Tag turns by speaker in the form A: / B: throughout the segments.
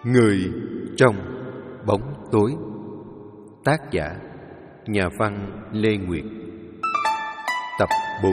A: Người trong bóng tối. Tác giả nhà văn Lê Nguyệt. Tập 4.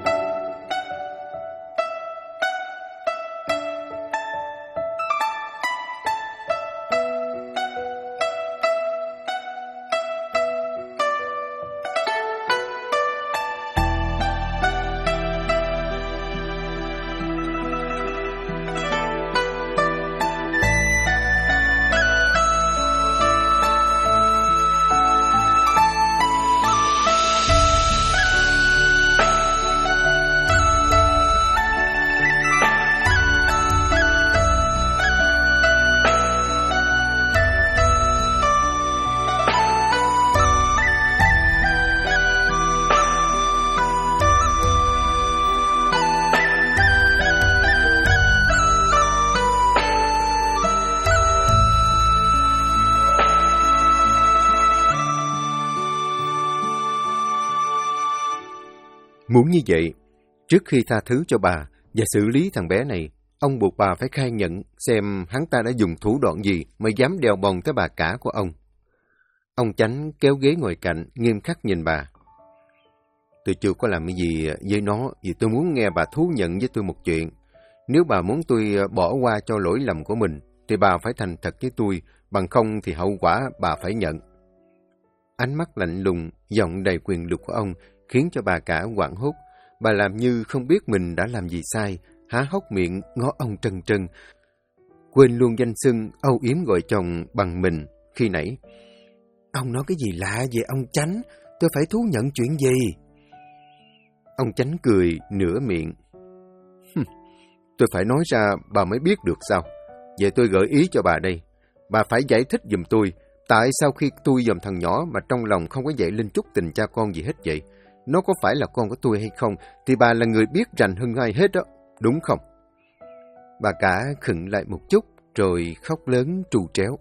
A: Muốn như vậy, trước khi tha thứ cho bà và xử lý thằng bé này, ông buộc bà phải khai nhận xem hắn ta đã dùng thủ đoạn gì mới dám đeo bồng tới bà cả của ông. Ông Chánh kéo ghế ngồi cạnh, nghiêm khắc nhìn bà. Tôi chưa có làm cái gì với nó, vì tôi muốn nghe bà thú nhận với tôi một chuyện. Nếu bà muốn tôi bỏ qua cho lỗi lầm của mình, thì bà phải thành thật với tôi, bằng không thì hậu quả bà phải nhận. Ánh mắt lạnh lùng, giọng đầy quyền lực của ông khiến cho bà cả hoảng hốt. Bà làm như không biết mình đã làm gì sai, há hốc miệng ngó ông trân trân. Quên luôn danh xưng âu yếm gọi chồng bằng mình khi nãy. Ông nói cái gì lạ về ông Chánh? Tôi phải thú nhận chuyện gì? Ông Chánh cười nửa miệng. Tôi phải nói ra bà mới biết được sao? Vậy tôi gợi ý cho bà đây. Bà phải giải thích giùm tôi, tại sao khi tôi dòm thằng nhỏ mà trong lòng không có dậy lên chút tình cha con gì hết vậy? Nó có phải là con của tôi hay không, thì bà là người biết rành hơn ai hết đó, đúng không? Bà cả khựng lại một chút, rồi khóc lớn trù tréo.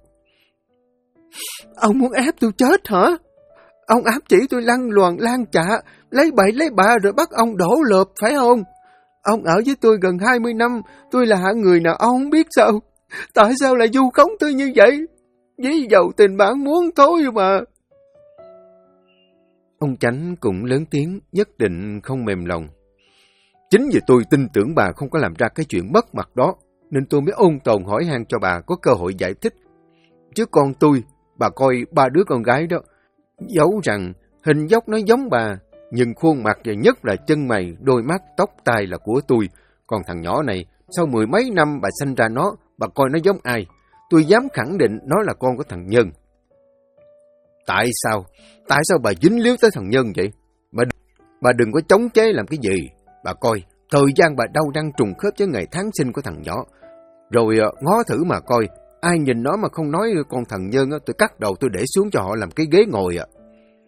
A: Ông muốn ép tôi chết hả? Ông áp chỉ tôi lăn loàn lan chạ, lấy bậy lấy bạ rồi bắt ông đổ lợp, phải không? Ông ở với tôi gần 20 năm, tôi là hạng người nào ông không biết sao? Tại sao lại vu khống tôi như vậy? Ví dầu tình bạn muốn thôi mà. Ông Chánh cũng lớn tiếng, nhất định không mềm lòng. Chính vì tôi tin tưởng bà không có làm ra cái chuyện mất mặt đó, nên tôi mới ôn tồn hỏi han cho bà có cơ hội giải thích. Chứ con tôi, bà coi ba đứa con gái đó, dẫu rằng hình dốc nó giống bà, nhưng khuôn mặt và nhất là chân mày, đôi mắt, tóc tai là của tôi. Còn thằng nhỏ này, sau 10 mấy năm bà sanh ra nó, bà coi nó giống ai? Tôi dám khẳng định nó là con của thằng Nhân. Tại sao? Tại sao bà dính líu tới thằng Nhân vậy? Bà đừng có chống chế làm cái gì. Bà coi, thời gian bà đau đang trùng khớp với ngày tháng sinh của thằng nhỏ. Rồi ngó thử mà coi, ai nhìn nó mà không nói con thằng Nhân, tôi cắt đầu tôi để xuống cho họ làm cái ghế ngồi ạ.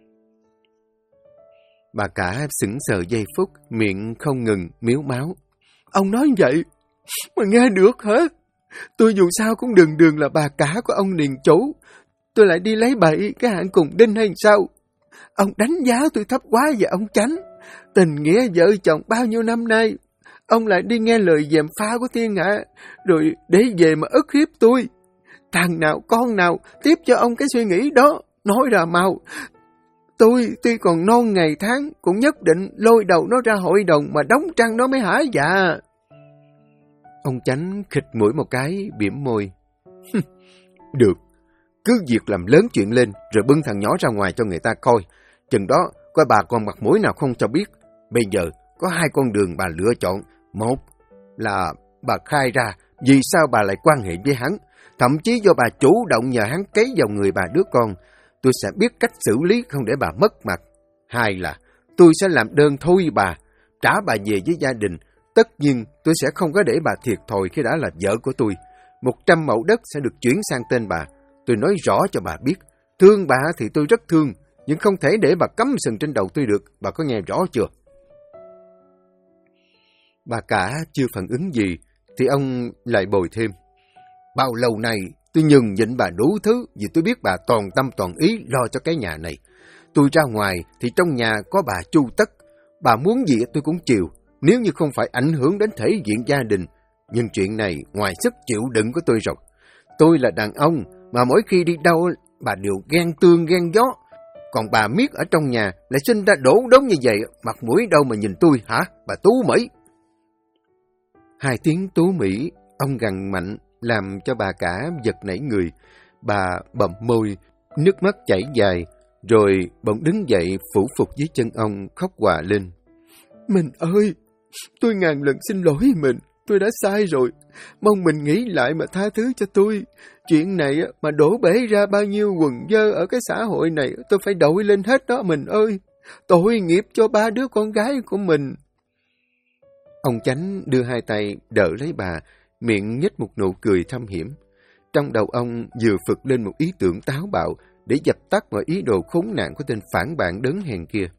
A: Bà cả sững sờ giây phút, miệng không ngừng miếu máu. Ông nói vậy mà nghe được hả? Tôi dù sao cũng đường là bà cả của ông Điền Chủ. Tôi lại đi lấy bậy cái hạng cùng đinh hay sao? Ông đánh giá tôi thấp quá vậy ông Chánh. Tình nghĩa vợ chồng bao nhiêu năm nay, ông lại đi nghe lời gièm pha của thiên hạ, rồi để về mà ức hiếp tôi. Thằng nào con nào tiếp cho ông cái suy nghĩ đó, nói ra mau. Tôi tuy còn non ngày tháng, cũng nhất định lôi đầu nó ra hội đồng mà đóng trăng nó mới hả dạ. Ông Chánh khịt mũi một cái, bỉm môi. Được, cứ việc làm lớn chuyện lên, rồi bưng thằng nhỏ ra ngoài cho người ta coi. Chừng đó, coi bà còn mặt mũi nào không cho biết. Bây giờ, có hai con đường bà lựa chọn. Một là bà khai ra vì sao bà lại quan hệ với hắn, thậm chí do bà chủ động nhờ hắn cấy vào người bà đứa con. Tôi sẽ biết cách xử lý không để bà mất mặt. Hai là tôi sẽ làm đơn thôi bà, trả bà về với gia đình. Tất nhiên tôi sẽ không có để bà thiệt thòi khi đã là vợ của tôi. 100 mẫu đất sẽ được chuyển sang tên bà. Tôi nói rõ cho bà biết, thương bà thì tôi rất thương, nhưng không thể để bà cắm sừng trên đầu tôi được. Bà có nghe rõ chưa? Bà cả chưa phản ứng gì, thì ông lại bồi thêm. Bao lâu nay tôi nhường nhịn bà đủ thứ, vì tôi biết bà toàn tâm toàn ý lo cho cái nhà này. Tôi ra ngoài thì trong nhà có bà chu tất. Bà muốn gì tôi cũng chiều, nếu như không phải ảnh hưởng đến thể diện gia đình. Nhưng chuyện này ngoài sức chịu đựng của tôi rồi. Tôi là đàn ông, mà mỗi khi đi đâu bà đều ghen tương ghen gió. Còn bà miết ở trong nhà lại sinh ra đổ đống như vậy, mặt mũi đâu mà nhìn tôi hả, bà Tú Mỹ? Hai tiếng Tú Mỹ, ông gằn mạnh, làm cho bà cả giật nảy người. Bà bậm môi, nước mắt chảy dài, rồi bỗng đứng dậy phủ phục dưới chân ông khóc òa lên. Mình ơi, tôi ngàn lần xin lỗi mình, tôi đã sai rồi. Mong mình nghĩ lại mà tha thứ cho tôi. Chuyện này mà đổ bể ra bao nhiêu quần dơ ở cái xã hội này, tôi phải đội lên hết đó mình ơi. Tội nghiệp cho ba đứa con gái của mình. Ông Chánh đưa hai tay đỡ lấy bà, miệng nhếch một nụ cười thâm hiểm. Trong đầu ông vừa phực lên một ý tưởng táo bạo để dập tắt mọi ý đồ khốn nạn của tên phản bạn đớn hèn kia.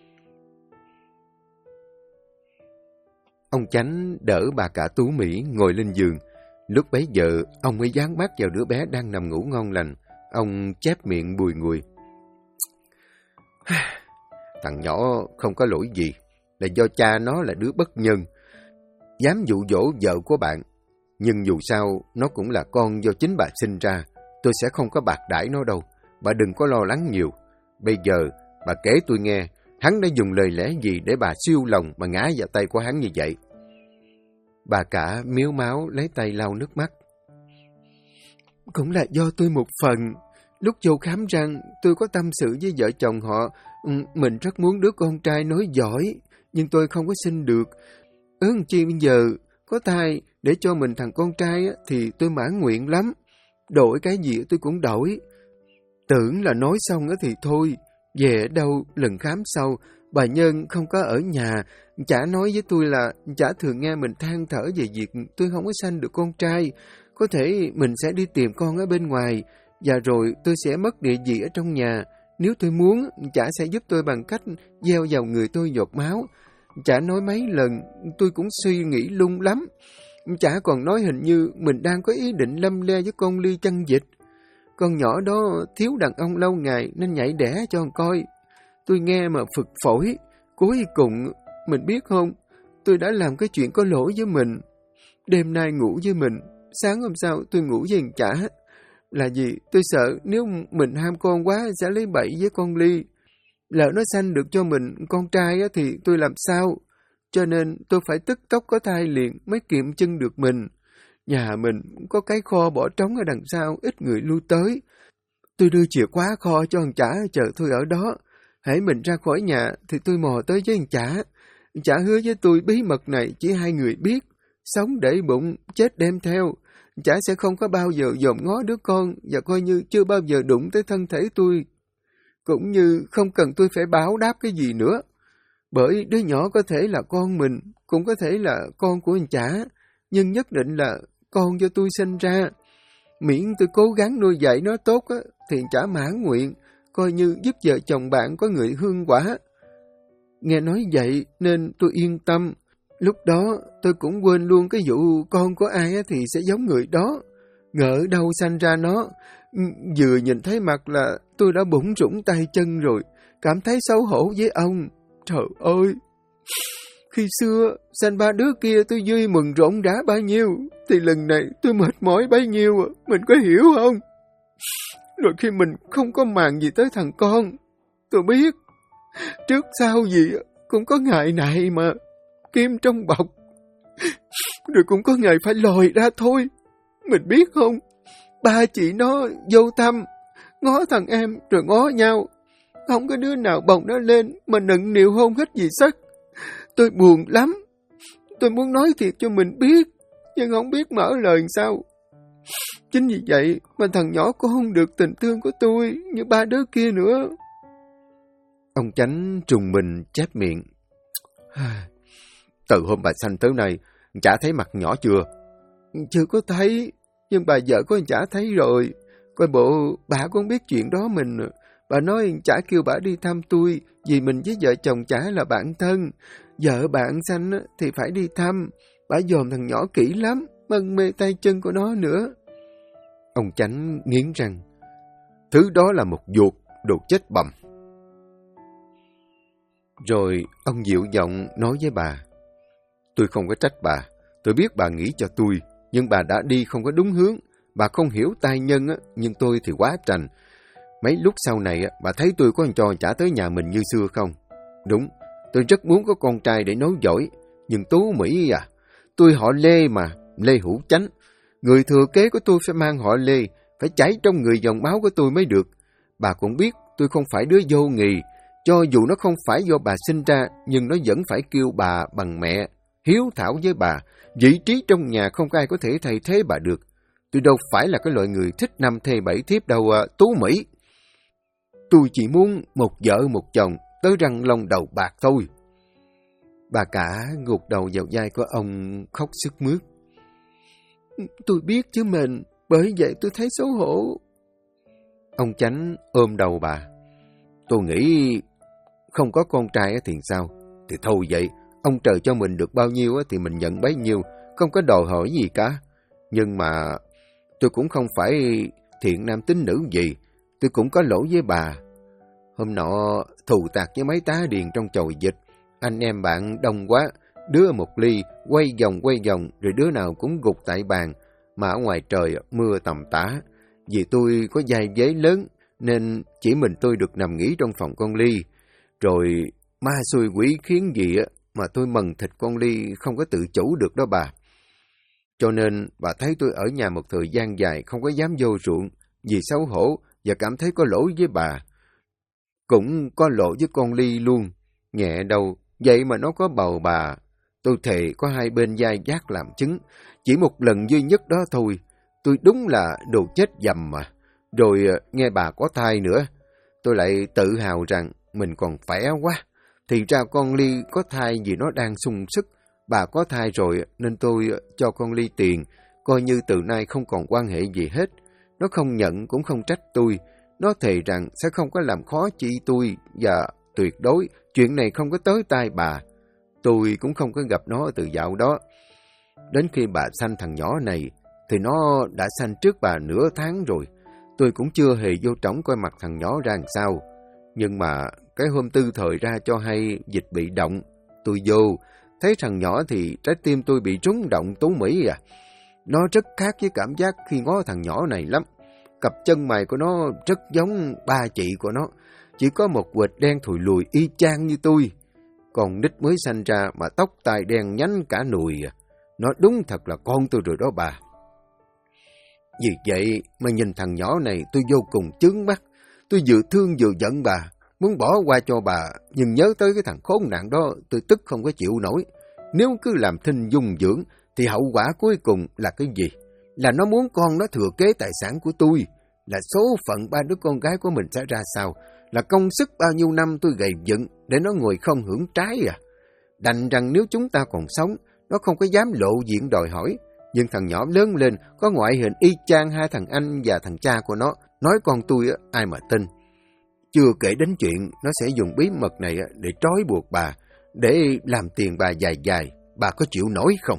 A: Ông Chánh đỡ bà cả Tú Mỹ ngồi lên giường. Lúc bấy giờ, ông mới dán mắt vào đứa bé đang nằm ngủ ngon lành. Ông chép miệng bùi ngùi. Thằng nhỏ không có lỗi gì, là do cha nó là đứa bất nhân, dám dụ dỗ vợ của bạn. Nhưng dù sao, nó cũng là con do chính bà sinh ra. Tôi sẽ không có bạc đãi nó đâu. Bà đừng có lo lắng nhiều. Bây giờ, bà kể tôi nghe, hắn đã dùng lời lẽ gì để bà siêu lòng mà ngã vào tay của hắn như vậy? Bà cả miếu máu lấy tay lau nước mắt. Cũng là do tôi một phần. Lúc vô khám răng, tôi có tâm sự với vợ chồng họ. Mình rất muốn đứa con trai nói giỏi, nhưng tôi không có sinh được. Chi bây giờ có thai để cho mình thằng con trai thì tôi mãn nguyện lắm. Đổi cái gì tôi cũng đổi. Tưởng là nói xong thì thôi. Về đâu lần khám sau, bà Nhân không có ở nhà. Chả nói với tôi là chả thường nghe mình than thở về việc tôi không có sanh được con trai. Có thể mình sẽ đi tìm con ở bên ngoài, và rồi tôi sẽ mất địa vị ở trong nhà. Nếu tôi muốn, chả sẽ giúp tôi bằng cách gieo vào người tôi giọt máu. Chả nói mấy lần, tôi cũng suy nghĩ lung lắm. Chả còn nói hình như mình đang có ý định lâm le với con Ly Chân Dịch. Con nhỏ đó thiếu đàn ông lâu ngày nên nhảy đẻ cho con coi. Tôi nghe mà phực phổi. Cuối cùng, mình biết không, tôi đã làm cái chuyện có lỗi với mình. Đêm nay ngủ với mình, sáng hôm sau tôi ngủ với thằng Chả. Là vì tôi sợ nếu mình ham con quá sẽ lấy bậy với con Ly. Lỡ nó sanh được cho mình con trai thì tôi làm sao? Cho nên tôi phải tức tốc có thai liền mới kiệm chân được mình. Nhà mình có cái kho bỏ trống ở đằng sau, ít người lui tới. Tôi đưa chìa khóa kho cho thằng Chả chờ tôi ở đó. Hễ mình ra khỏi nhà thì tôi mò tới với thằng Chả. Chả hứa với tôi bí mật này chỉ hai người biết. Sống để bụng, chết đem theo. Chả sẽ không có bao giờ dòm ngó đứa con và coi như chưa bao giờ đụng tới thân thể tôi. Cũng như không cần tôi phải báo đáp cái gì nữa. Bởi đứa nhỏ có thể là con mình, cũng có thể là con của anh Chả, nhưng nhất định là con do tôi sinh ra. Miễn tôi cố gắng nuôi dạy nó tốt thì anh Chả mãn nguyện, coi như giúp vợ chồng bạn có người hương quả. Nghe nói vậy nên tôi yên tâm. Lúc đó tôi cũng quên luôn cái vụ con của ai thì sẽ giống người đó. Ngỡ đâu sanh ra nó. Vừa nhìn thấy mặt là tôi đã bủn rủn tay chân rồi, cảm thấy xấu hổ với ông. Trời ơi! Khi xưa, sanh ba đứa kia tôi vui mừng rộn rã bao nhiêu, thì lần này tôi mệt mỏi bấy nhiêu, mình có hiểu không? Rồi khi mình không có màng gì tới thằng con, tôi biết, trước sau gì cũng có ngày này mà, kim trong bọc, rồi cũng có ngày phải lòi ra thôi. Mình biết không? Ba chị nó vô thăm, ngó thằng em rồi ngó nhau. Không có đứa nào bồng nó lên mà nựng nịu hôn hết gì sắc. Tôi buồn lắm. Tôi muốn nói thiệt cho mình biết, nhưng không biết mở lời sao. Chính vì vậy mà thằng nhỏ cũng không được tình thương của tôi như ba đứa kia nữa. Ông Chánh trùng mình chép miệng. Từ hôm bà sanh tới nay, Chả thấy mặt nhỏ chưa? Chưa có thấy, nhưng bà vợ của anh Chả thấy rồi. Coi bộ bà cũng biết chuyện đó mình. Bà nói Chả kêu bà đi thăm tôi, vì mình với vợ chồng Chả là bạn thân. Vợ bạn sanh thì phải đi thăm. Bà dòm thằng nhỏ kỹ lắm, mân mê tay chân của nó nữa. Ông Chánh nghiến răng. Thứ đó là một vuột, đồ chết bầm. Rồi ông dịu giọng nói với bà. Tôi không có trách bà. Tôi biết bà nghĩ cho tôi, nhưng bà đã đi không có đúng hướng. Bà không hiểu tai nhân, nhưng tôi thì quá trành. Mấy lúc sau này, bà thấy tôi có trò trả tới nhà mình như xưa không? Đúng, tôi rất muốn có con trai để nối dõi. Nhưng Tú Mỹ à, tôi họ Lê mà, Lê Hữu Chánh. Người thừa kế của tôi phải mang họ Lê, phải chảy trong người dòng máu của tôi mới được. Bà cũng biết tôi không phải đứa vô nghị. Cho dù nó không phải do bà sinh ra, nhưng nó vẫn phải kêu bà bằng mẹ, hiếu thảo với bà. Vị trí trong nhà không ai có thể thay thế bà được. Tôi đâu phải là cái loại người thích 5 thê 7 thiếp đâu, Tú Mỹ. Tôi chỉ muốn một vợ một chồng, tới răng lông đầu bạc thôi. Bà cả gục đầu vào vai của ông khóc sướt mướt. Tôi biết chứ mình, bởi vậy tôi thấy xấu hổ. Ông Chánh ôm đầu bà. Tôi nghĩ không có con trai thì sao? Thì thôi vậy, ông trời cho mình được bao nhiêu thì mình nhận bấy nhiêu, không có đòi hỏi gì cả. Nhưng mà tôi cũng không phải thiện nam tín nữ gì, tôi cũng có lỗi với bà. Hôm nọ thù tạc với mấy tá điền trong chòi dịch, anh em bạn đông quá, đứa một ly, quay vòng, rồi đứa nào cũng gục tại bàn, mà ở ngoài trời mưa tầm tã. Vì tôi có vai vế lớn, nên chỉ mình tôi được nằm nghỉ trong phòng con Ly. Rồi ma xui quỷ khiến gì mà tôi mần thịt con Ly không có tự chủ được đó bà. Cho nên bà thấy tôi ở nhà một thời gian dài không có dám vô ruộng, vì xấu hổ và cảm thấy có lỗi với bà. Cũng có lỗi với con Ly luôn, nhẹ đâu, vậy mà nó có bầu bà. Tôi thề có hai bên vai vác làm chứng, chỉ một lần duy nhất đó thôi. Tôi đúng là đồ chết dầm mà. Rồi nghe bà có thai nữa, tôi lại tự hào rằng mình còn khỏe quá. Thì ra con Ly có thai vì nó đang sung sức. Bà có thai rồi nên tôi cho con Ly tiền, coi như từ nay không còn quan hệ gì hết. Nó không nhận cũng không trách tôi. Nó thề rằng sẽ không có làm khó chi tôi và tuyệt đối chuyện này không có tới tai bà. Tôi cũng không có gặp nó từ dạo đó. Đến khi bà sanh thằng nhỏ này thì nó đã sanh trước bà nửa tháng rồi. Tôi cũng chưa hề vô trỏng coi mặt thằng nhỏ ra làm sao. Nhưng mà cái hôm tư thời ra cho hay dịch bị động, tôi vô, thấy thằng nhỏ thì trái tim tôi bị rung động, Tú Mỹ à. Nó rất khác với cảm giác khi ngó thằng nhỏ này lắm. Cặp chân mày của nó rất giống ba chị của nó, chỉ có một quệt đen thùi lùi y chang như tôi. Còn nít mới sanh ra mà tóc tai đen nhánh cả nùi à. Nó đúng thật là con tôi rồi đó bà. Vì vậy mà nhìn thằng nhỏ này tôi vô cùng chướng mắt. Tôi vừa thương vừa giận bà, muốn bỏ qua cho bà, nhưng nhớ tới cái thằng khốn nạn đó tôi tức không có chịu nổi. Nếu cứ làm thinh dung dưỡng thì hậu quả cuối cùng là cái gì? Là nó muốn con nó thừa kế tài sản của tôi, là số phận ba đứa con gái của mình sẽ ra sao, là công sức bao nhiêu năm tôi gầy dựng để nó ngồi không hưởng trái à. Đành rằng nếu chúng ta còn sống, nó không có dám lộ diện đòi hỏi. Nhưng thằng nhỏ lớn lên có ngoại hình y chang hai thằng anh và thằng cha của nó, nói con tôi ai mà tin. Chưa kể đến chuyện nó sẽ dùng bí mật này để trói buộc bà, để làm tiền bà dài dài, bà có chịu nổi không?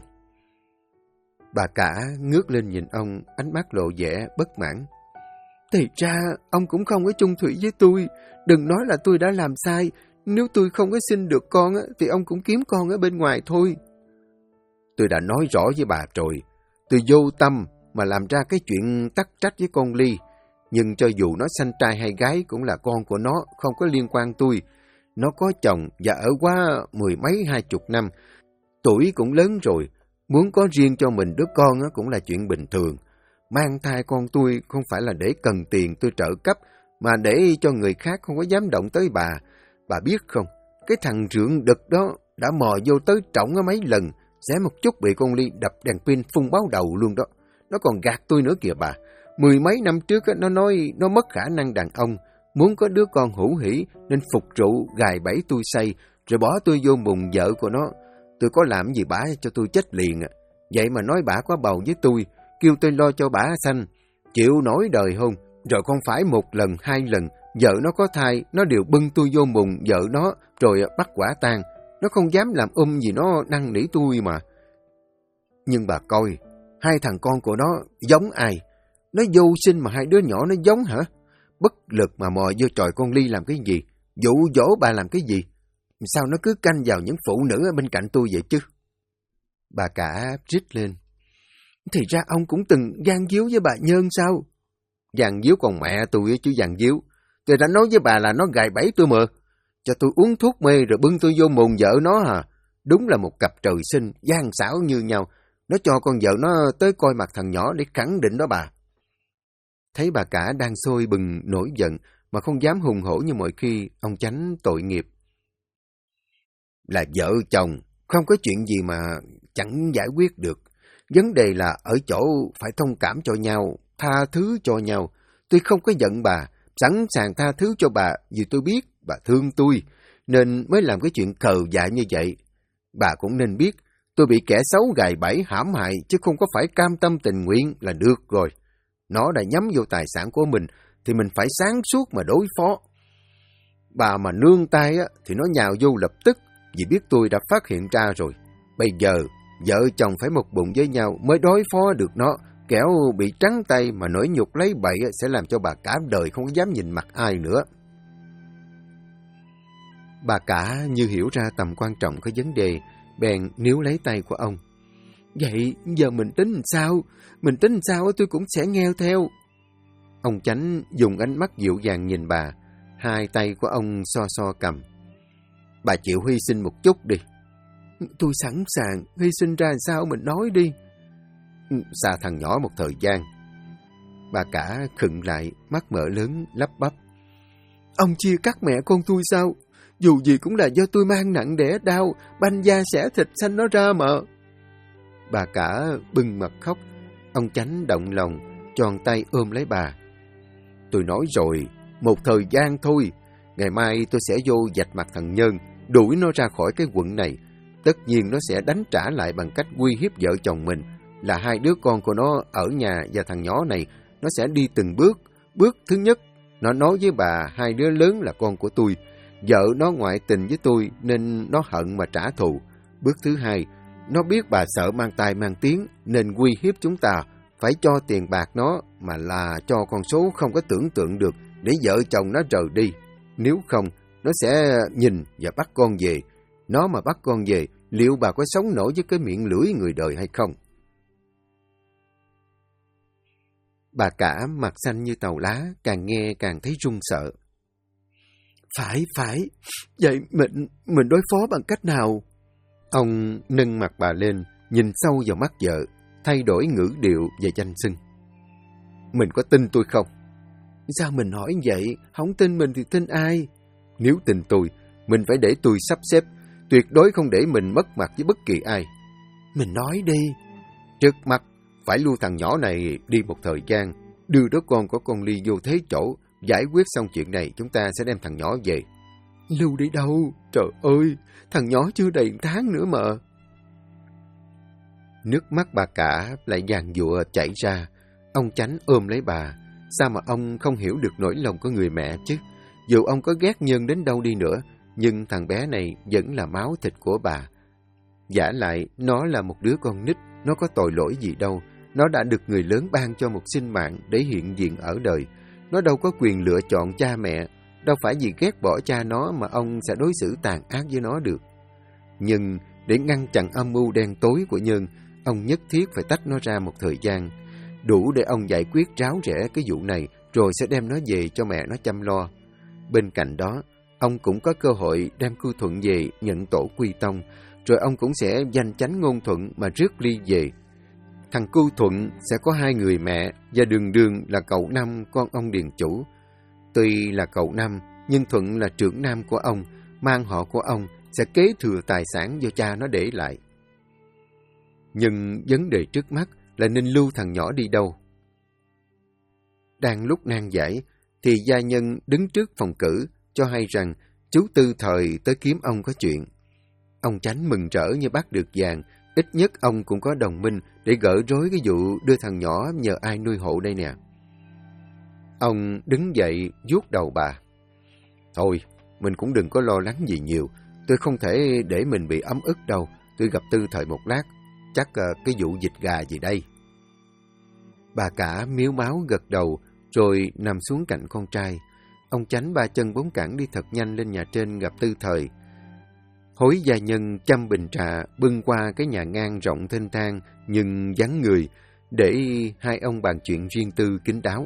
A: Bà cả ngước lên nhìn ông, ánh mắt lộ vẻ bất mãn. Thì ra ông cũng không có chung thủy với tôi, đừng nói là tôi đã làm sai. Nếu tôi không có sinh được con thì ông cũng kiếm con ở bên ngoài thôi. Tôi đã nói rõ với bà rồi, tôi vô tâm mà làm ra cái chuyện tắc trách với con Ly. Nhưng cho dù nó sanh trai hay gái cũng là con của nó, không có liên quan tôi. Nó có chồng và ở quá 10 mấy 20 năm, tuổi cũng lớn rồi, muốn có riêng cho mình đứa con cũng là chuyện bình thường. Mang thai con tôi không phải là để cần tiền tôi trợ cấp, mà để cho người khác không có dám động tới bà. Bà biết không, cái thằng rượng đực đó đã mò vô tới trỏng mấy lần, sẽ một chút bị con Ly đập đèn pin phun báo đầu luôn đó. Nó còn gạt tôi nữa kìa bà. 10 mấy năm trước nó nói nó mất khả năng đàn ông, muốn có đứa con hữu hỷ nên phục rượu gài bẫy tôi say, rồi bỏ tôi vô mùng vợ của nó. Tôi có làm gì bả cho tôi chết liền à. Vậy mà nói bả có bầu với tôi, kêu tôi lo cho bả sanh. Chịu nổi đời không? Rồi không phải một lần, hai lần, vợ nó có thai, nó đều bưng tôi vô mùng vợ nó, rồi bắt quả tang. Nó không dám làm gì nó năn nỉ tôi mà. Nhưng bà coi, hai thằng con của nó giống ai? Nó vô sinh mà hai đứa nhỏ nó giống hả? Bất lực mà mò vô chòi con Ly làm cái gì? Dụ dỗ bà làm cái gì? Sao nó cứ canh vào những phụ nữ ở bên cạnh tôi vậy chứ? Bà cả rít lên. Thì ra ông cũng từng gian díu với bà Nhân sao? Gian díu con mẹ tôi chứ gian díu. Tôi đã nói với bà là nó gài bẫy tôi mà. Cho tôi uống thuốc mê rồi bưng tôi vô mồm vợ nó hả? Đúng là một cặp trời sinh, gian xảo như nhau. Nó cho con vợ nó tới coi mặt thằng nhỏ để khẳng định đó bà. Thấy bà cả đang sôi bừng nổi giận mà không dám hùng hổ như mọi khi, ông Chánh tội nghiệp. Là vợ chồng, không có chuyện gì mà chẳng giải quyết được. Vấn đề là ở chỗ phải thông cảm cho nhau, tha thứ cho nhau. Tôi không có giận bà, sẵn sàng tha thứ cho bà vì tôi biết bà thương tôi, nên mới làm cái chuyện khờ dại như vậy. Bà cũng nên biết, tôi bị kẻ xấu gài bẫy hãm hại chứ không có phải cam tâm tình nguyện là được rồi. Nó đã nhắm vô tài sản của mình thì mình phải sáng suốt mà đối phó. Bà mà nương tay á, thì nó nhào vô lập tức vì biết tôi đã phát hiện ra rồi. Bây giờ, vợ chồng phải một bụng với nhau mới đối phó được nó. Kẻo bị trắng tay mà nổi nhục lấy bậy sẽ làm cho bà cả đời không dám nhìn mặt ai nữa. Bà cả như hiểu ra tầm quan trọng cái vấn đề, bèn níu lấy tay của ông. Vậy giờ mình tính sao? Mình tính sao tôi cũng sẽ nghe theo. Ông Chánh dùng ánh mắt dịu dàng nhìn bà, hai tay của ông so so cầm. Bà chịu hy sinh một chút đi. Tôi sẵn sàng, hy sinh ra sao mình nói đi. Xa thằng nhỏ một thời gian. Bà cả khựng lại, mắt mở lớn, lắp bắp. Ông chia cắt mẹ con tôi sao? Dù gì cũng là do tôi mang nặng đẻ đau, banh da xẻ thịt xanh nó ra mà. Bà cả bưng mặt khóc. Ông Chánh động lòng, tròn tay ôm lấy bà. Tôi nói rồi, một thời gian thôi. Ngày mai tôi sẽ vô vạch mặt thằng Nhân, đuổi nó ra khỏi cái quận này. Tất nhiên nó sẽ đánh trả lại bằng cách uy hiếp vợ chồng mình. Là hai đứa con của nó ở nhà và thằng nhỏ này, nó sẽ đi từng bước. Bước thứ nhất, nó nói với bà hai đứa lớn là con của tôi. Vợ nó ngoại tình với tôi nên nó hận mà trả thù. Bước thứ hai, nó biết bà sợ mang tai mang tiếng nên uy hiếp chúng ta. Phải cho tiền bạc nó mà là cho con số không có tưởng tượng được để vợ chồng nó rời đi. Nếu không, nó sẽ nhìn và bắt con về. Nó mà bắt con về, liệu bà có sống nổi với cái miệng lưỡi người đời hay không? Bà cả mặt xanh như tàu lá, càng nghe càng thấy run sợ. Phải, vậy mình đối phó bằng cách nào? Ông nâng mặt bà lên, nhìn sâu vào mắt vợ, thay đổi ngữ điệu và danh xưng. Mình có tin tôi không? Sao mình hỏi vậy? Không tin mình thì tin ai? Nếu tin tôi, mình phải để tôi sắp xếp, tuyệt đối không để mình mất mặt với bất kỳ ai. Mình nói đi. Trước mắt, phải lưu thằng nhỏ này đi một thời gian, đưa đứa con của con Ly vô thế chỗ, giải quyết xong chuyện này chúng ta sẽ đem thằng nhỏ về. Lưu đi đâu? Trời ơi, thằng nhỏ chưa đầy 1 tháng nữa mà. Nước mắt bà cả lại giàn giụa chảy ra. Ông Chánh ôm lấy bà. Sao mà ông không hiểu được nỗi lòng của người mẹ chứ? Dù ông có ghét Nhân đến đâu đi nữa, nhưng thằng bé này vẫn là máu thịt của bà. Vả lại, nó là một đứa con nít, nó có tội lỗi gì đâu. Nó đã được người lớn ban cho một sinh mạng để hiện diện ở đời. Nó đâu có quyền lựa chọn cha mẹ. Đâu phải vì ghét bỏ cha nó mà ông sẽ đối xử tàn ác với nó được. Nhưng để ngăn chặn âm mưu đen tối của Nhân, ông nhất thiết phải tách nó ra một thời gian. Đủ để ông giải quyết ráo rẽ cái vụ này, rồi sẽ đem nó về cho mẹ nó chăm lo. Bên cạnh đó, ông cũng có cơ hội đem Cưu Thuận về nhận tổ quy tông, rồi ông cũng sẽ danh chánh ngôn thuận mà rước Ly về. Thằng Cưu Thuận sẽ có 2 người mẹ và Đường Đường là cậu Năm con ông điền chủ. Tuy là cậu Năm, nhưng Thuận là trưởng nam của ông, mang họ của ông sẽ kế thừa tài sản do cha nó để lại. Nhưng vấn đề trước mắt là nên lưu thằng nhỏ đi đâu. Đang lúc nan giải, thì gia nhân đứng trước phòng cử cho hay rằng chú Tư Thời tới kiếm ông có chuyện. Ông Chánh mừng rỡ như bắt được vàng, ít nhất ông cũng có đồng minh để gỡ rối cái vụ đưa thằng nhỏ nhờ ai nuôi hộ đây nè. Ông đứng dậy vuốt đầu bà. Thôi, mình cũng đừng có lo lắng gì nhiều. Tôi không thể để mình bị ấm ức đâu. Tôi gặp Tư Thời một lát. Chắc cái vụ vịt gà gì đây. Bà cả miếu máu gật đầu rồi nằm xuống cạnh con trai. Ông Chánh 3 chân 4 cẳng đi thật nhanh lên nhà trên gặp Tư Thời. Hối gia nhân chăm bình trà bưng qua cái nhà ngang rộng thênh thang nhưng vắng người. để hai ông bàn chuyện riêng tư kín đáo.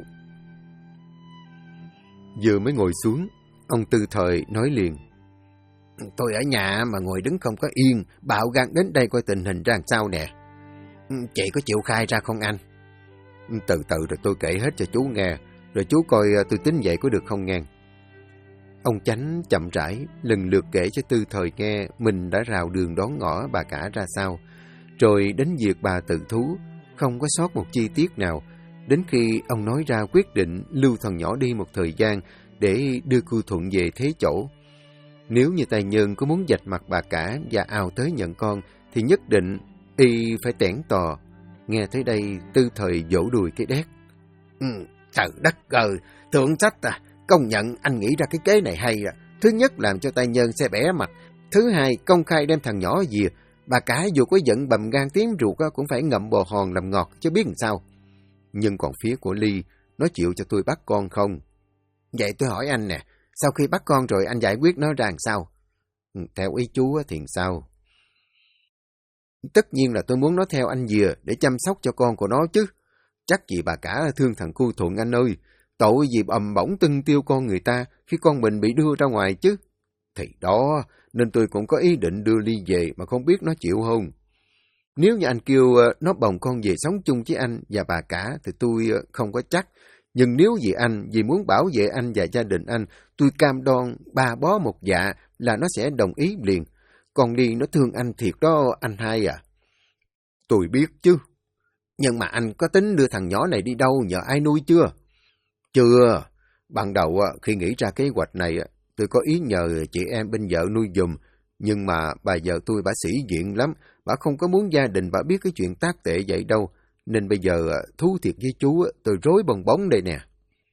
A: Vừa mới ngồi xuống, ông Tư Thời nói liền. Tôi ở nhà mà ngồi đứng không có yên, bạo gan đến đây coi tình hình ra làm sao nè. Chị có chịu khai ra không anh? Từ từ rồi tôi kể hết cho chú nghe, rồi chú coi tôi tính vậy có được không nghe. Ông Chánh chậm rãi, lần lượt kể cho Tư Thời nghe mình đã rào đường đón ngõ bà cả ra sao, rồi đến việc bà tự thú, không có sót một chi tiết nào, đến khi ông nói ra quyết định lưu thằng nhỏ đi một thời gian để đưa cô Thuận về thế chỗ. Nếu như tài nhân có muốn vạch mặt bà cả và ào tới nhận con, thì nhất định y phải tẻn tò. Nghe tới đây, Tư Thời vỗ đùi cái đét. Trời đất ơi, thượng sách à, công nhận anh nghĩ ra cái kế này hay à. Thứ nhất làm cho tài nhân sẽ bẻ mặt, thứ hai công khai đem thằng nhỏ về. Bà cả dù có giận bầm gan tím ruột cũng phải ngậm bồ hòn làm ngọt chứ biết làm sao. Nhưng còn phía của Ly, nó chịu cho tôi bắt con không? Vậy tôi hỏi anh nè, sau khi bắt con rồi anh giải quyết nó ra làm sao? Theo ý chú thì sao? Tất nhiên là tôi muốn nó theo anh về để chăm sóc cho con của nó chứ. Chắc gì bà cả thương thằng cu Thuận anh ơi. Tội gì ầm bỗng tưng tiêu con người ta khi con mình bị đưa ra ngoài chứ. Thì đó, nên tôi cũng có ý định đưa Ly về mà không biết nó chịu không. Nếu như anh kêu nó bồng con về sống chung với anh và bà cả thì tôi không có chắc. Nhưng nếu vì anh, vì muốn bảo vệ anh và gia đình anh, tôi cam đoan ba bó một dạ là nó sẽ đồng ý liền. Còn Ly nó thương anh thiệt đó anh hai à. Tôi biết chứ. Nhưng mà anh có tính đưa thằng nhỏ này đi đâu, nhờ ai nuôi chưa? Chưa. Ban đầu khi nghĩ ra kế hoạch này, tôi có ý nhờ chị em bên vợ nuôi giùm. Nhưng mà bà vợ tôi bả sĩ diện lắm. Bà không có muốn gia đình bà biết cái chuyện tác tệ vậy đâu. Nên bây giờ thú thiệt với chú, tôi rối bong bóng đây nè.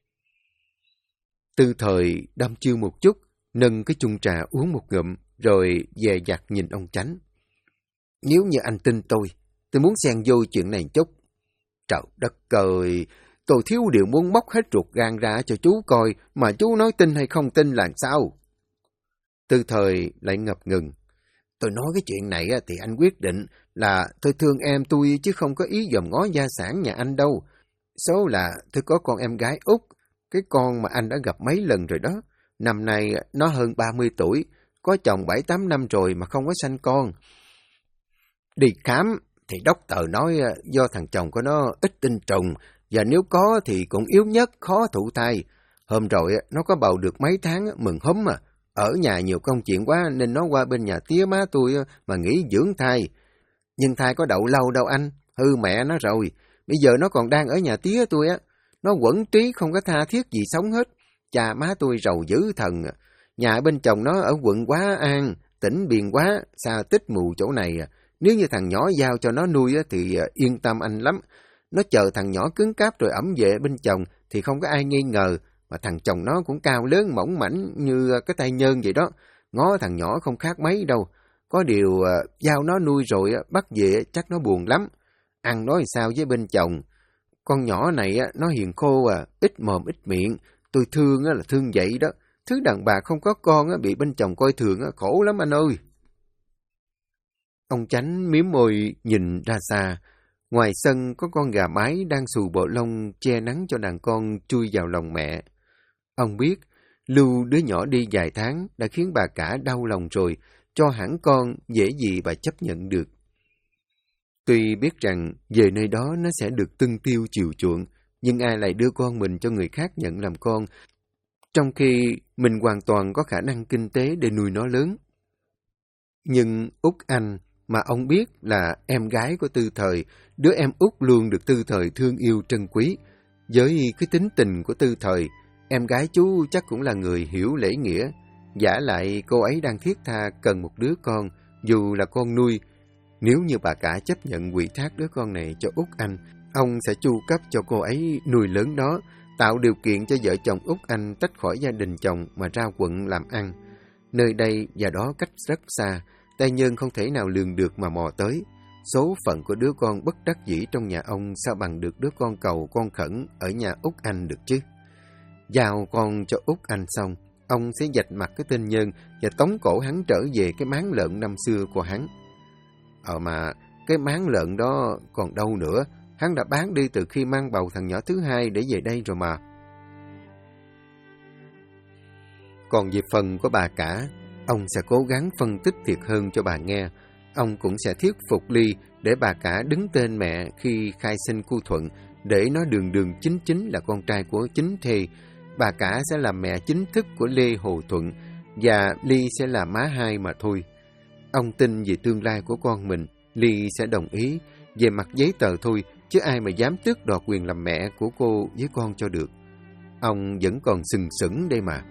A: Tư Thời đăm chiêu một chút, nâng cái chung trà uống một ngụm, rồi dè dặt nhìn ông Chánh. Nếu như anh tin tôi muốn xen vô chuyện này chút. Trời đất ơi, tôi thiếu điều muốn móc hết ruột gan ra cho chú coi, mà chú nói tin hay không tin là sao? Tư Thời lại ngập ngừng. Tôi nói cái chuyện này thì anh quyết định là tôi thương em tôi chứ không có ý dòm ngó gia sản nhà anh đâu. Số là tôi có con em gái út, cái con mà anh đã gặp mấy lần rồi đó. Năm nay nó hơn 30 tuổi, có chồng 7-8 năm rồi mà không có sanh con. Đi khám thì doctor nói do thằng chồng của nó ít tinh trùng, và nếu có thì cũng yếu nhất, khó thụ thai. Hôm rồi nó có bầu được mấy tháng, mừng húm à. Ở nhà nhiều công chuyện quá nên nó qua bên nhà tía má tôi mà nghỉ dưỡng thai. Nhưng thai có đậu lâu đâu anh, hư mẹ nó rồi. Bây giờ nó còn đang ở nhà tía tôi á. Nó quẩn trí không có tha thiết gì sống hết. Cha má tôi rầu dữ thần. Nhà bên chồng nó ở quận Quá An, tỉnh Biên Quá, xa tích mù chỗ này. Nếu như thằng nhỏ giao cho nó nuôi thì yên tâm anh lắm. Nó chờ thằng nhỏ cứng cáp rồi ẵm về bên chồng thì không có ai nghi ngờ. Mà thằng chồng nó cũng cao lớn mỏng mảnh như cái tay nhơn vậy đó. Ngó thằng nhỏ không khác mấy đâu. Có điều giao nó nuôi rồi bắt về chắc nó buồn lắm. Ăn nói sao với bên chồng. Con nhỏ này nó hiền khô ít mồm ít miệng. Tôi thương là thương vậy đó. Thứ đàn bà không có con bị bên chồng coi thường khổ lắm anh ơi. Ông Chánh mím môi nhìn ra xa. Ngoài sân có con gà mái đang xù bộ lông che nắng cho đàn con chui vào lòng mẹ. Ông biết, lưu đứa nhỏ đi vài tháng đã khiến bà cả đau lòng rồi, cho hẳn con dễ gì bà chấp nhận được. Tuy biết rằng về nơi đó nó sẽ được tưng tiêu chiều chuộng, nhưng ai lại đưa con mình cho người khác nhận làm con, trong khi mình hoàn toàn có khả năng kinh tế để nuôi nó lớn. Nhưng Út Anh, mà ông biết là em gái của Tư Thời, đứa em út luôn được Tư Thời thương yêu trân quý. Với cái tính tình của Tư Thời, em gái chú chắc cũng là người hiểu lễ nghĩa. Vả lại cô ấy đang thiết tha cần một đứa con, dù là con nuôi. Nếu như bà cả chấp nhận ủy thác đứa con này cho Út Anh, ông sẽ chu cấp cho cô ấy nuôi lớn nó, tạo điều kiện cho vợ chồng Út Anh tách khỏi gia đình chồng mà ra quận làm ăn. Nơi đây và đó cách rất xa, tay nhân không thể nào lường được mà mò tới. Số phận của đứa con bất đắc dĩ trong nhà ông sao bằng được đứa con cầu con khẩn ở nhà Út Anh được chứ. Giao con cho Út Anh xong, ông sẽ vạch mặt cái tên Nhân và tống cổ hắn trở về cái máng lợn năm xưa của hắn. Mà cái máng lợn đó còn đâu nữa, hắn đã bán đi từ khi mang bầu thằng nhỏ thứ hai để về đây rồi mà. Còn về phần của bà cả, ông sẽ cố gắng phân tích thiệt hơn cho bà nghe. Ông cũng sẽ thuyết phục Ly để bà cả đứng tên mẹ khi khai sinh cu Thuận, để nó đường đường chính chính là con trai của chính thê. Bà cả sẽ là mẹ chính thức của Lê Hồ Thuận, và Ly sẽ là má hai mà thôi. Ông tin về tương lai của con mình, Ly sẽ đồng ý về mặt giấy tờ thôi, chứ ai mà dám tước đoạt quyền làm mẹ của cô với con cho được. Ông vẫn còn sừng sững đây mà.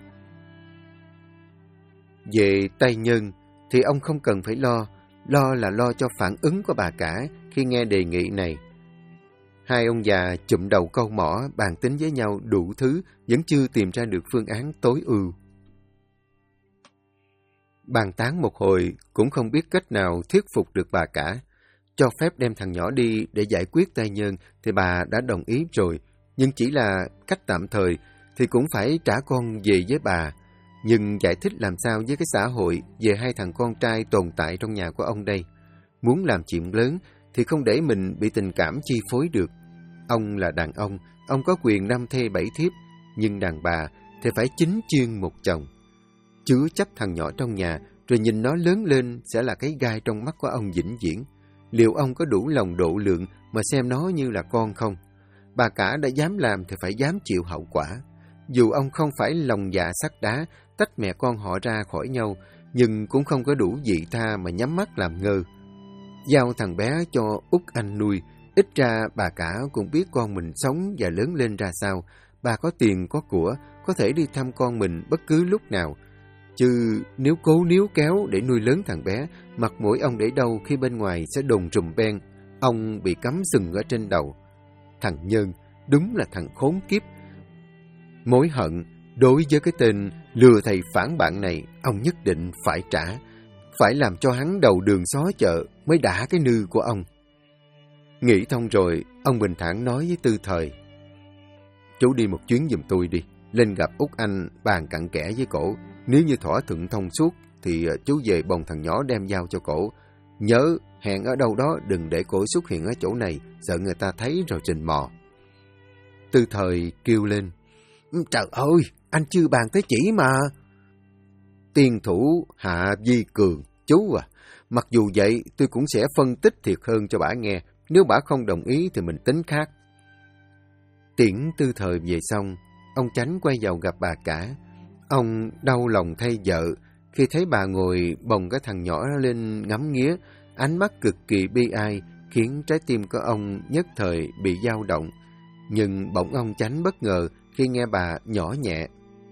A: Về tay nhân thì ông không cần phải lo là lo cho phản ứng của bà cả khi nghe đề nghị này. Hai ông già chụm đầu câu mỏ, bàn tính với nhau đủ thứ, vẫn chưa tìm ra được phương án tối ưu. Bàn tán một hồi cũng không biết cách nào thuyết phục được bà cả. Cho phép đem thằng nhỏ đi để giải quyết tay nhân thì bà đã đồng ý rồi, nhưng chỉ là cách tạm thời thì cũng phải trả con về với bà. Nhưng giải thích làm sao với cái xã hội về hai thằng con trai tồn tại trong nhà của ông đây? Muốn làm chuyện lớn thì không để mình bị tình cảm chi phối được. Ông là đàn ông có quyền 5 thê 7 thiếp, nhưng đàn bà thì phải 9 chuyên một chồng. Chứa chấp thằng nhỏ trong nhà, rồi nhìn nó lớn lên sẽ là cái gai trong mắt của ông vĩnh viễn. Liệu ông có đủ lòng độ lượng mà xem nó như là con không? Bà cả đã dám làm thì phải dám chịu hậu quả. Dù ông không phải lòng dạ sắt đá, tách mẹ con họ ra khỏi nhau, nhưng cũng không có đủ vị tha mà nhắm mắt làm ngơ. Giao thằng bé cho Út Anh nuôi, ít ra bà cả cũng biết con mình sống và lớn lên ra sao. Bà có tiền có của, có thể đi thăm con mình bất cứ lúc nào. Chứ nếu cố níu kéo để nuôi lớn thằng bé, mặt mũi ông để đâu khi bên ngoài sẽ đồn rùm beng, ông bị cắm sừng ở trên đầu. Thằng Nhân đúng là thằng khốn kiếp. Mối hận đối với cái tên lừa thầy phản bạn này, ông nhất định phải trả. Phải làm cho hắn đầu đường xó chợ mới đã cái nư của ông. Nghĩ thông rồi, ông bình thản nói với Tư Thời: "Chú đi một chuyến giùm tôi đi, lên gặp Út Anh bàn cặn kẽ với cổ. Nếu như thỏa thuận thông suốt thì chú về bồng thằng nhỏ đem giao cho cổ. Nhớ hẹn ở đâu đó, đừng để cổ xuất hiện ở chỗ này, sợ người ta thấy rồi trình mò." Tư Thời kêu lên: "Trời ơi, anh chưa bàn tới chỉ mà." "Tiên thủ Hạ Vi Cường, chú à, mặc dù vậy tôi cũng sẽ phân tích thiệt hơn cho bả nghe, nếu bả không đồng ý thì mình tính khác." Tiễn Tư Thời về xong, ông Chánh quay vào gặp bà cả. Ông đau lòng thay vợ khi thấy bà ngồi bồng cái thằng nhỏ lên ngắm nghía, ánh mắt cực kỳ bi ai, khiến trái tim của ông nhất thời bị dao động. Nhưng bỗng ông Chánh bất ngờ khi nghe bà nhỏ nhẹ: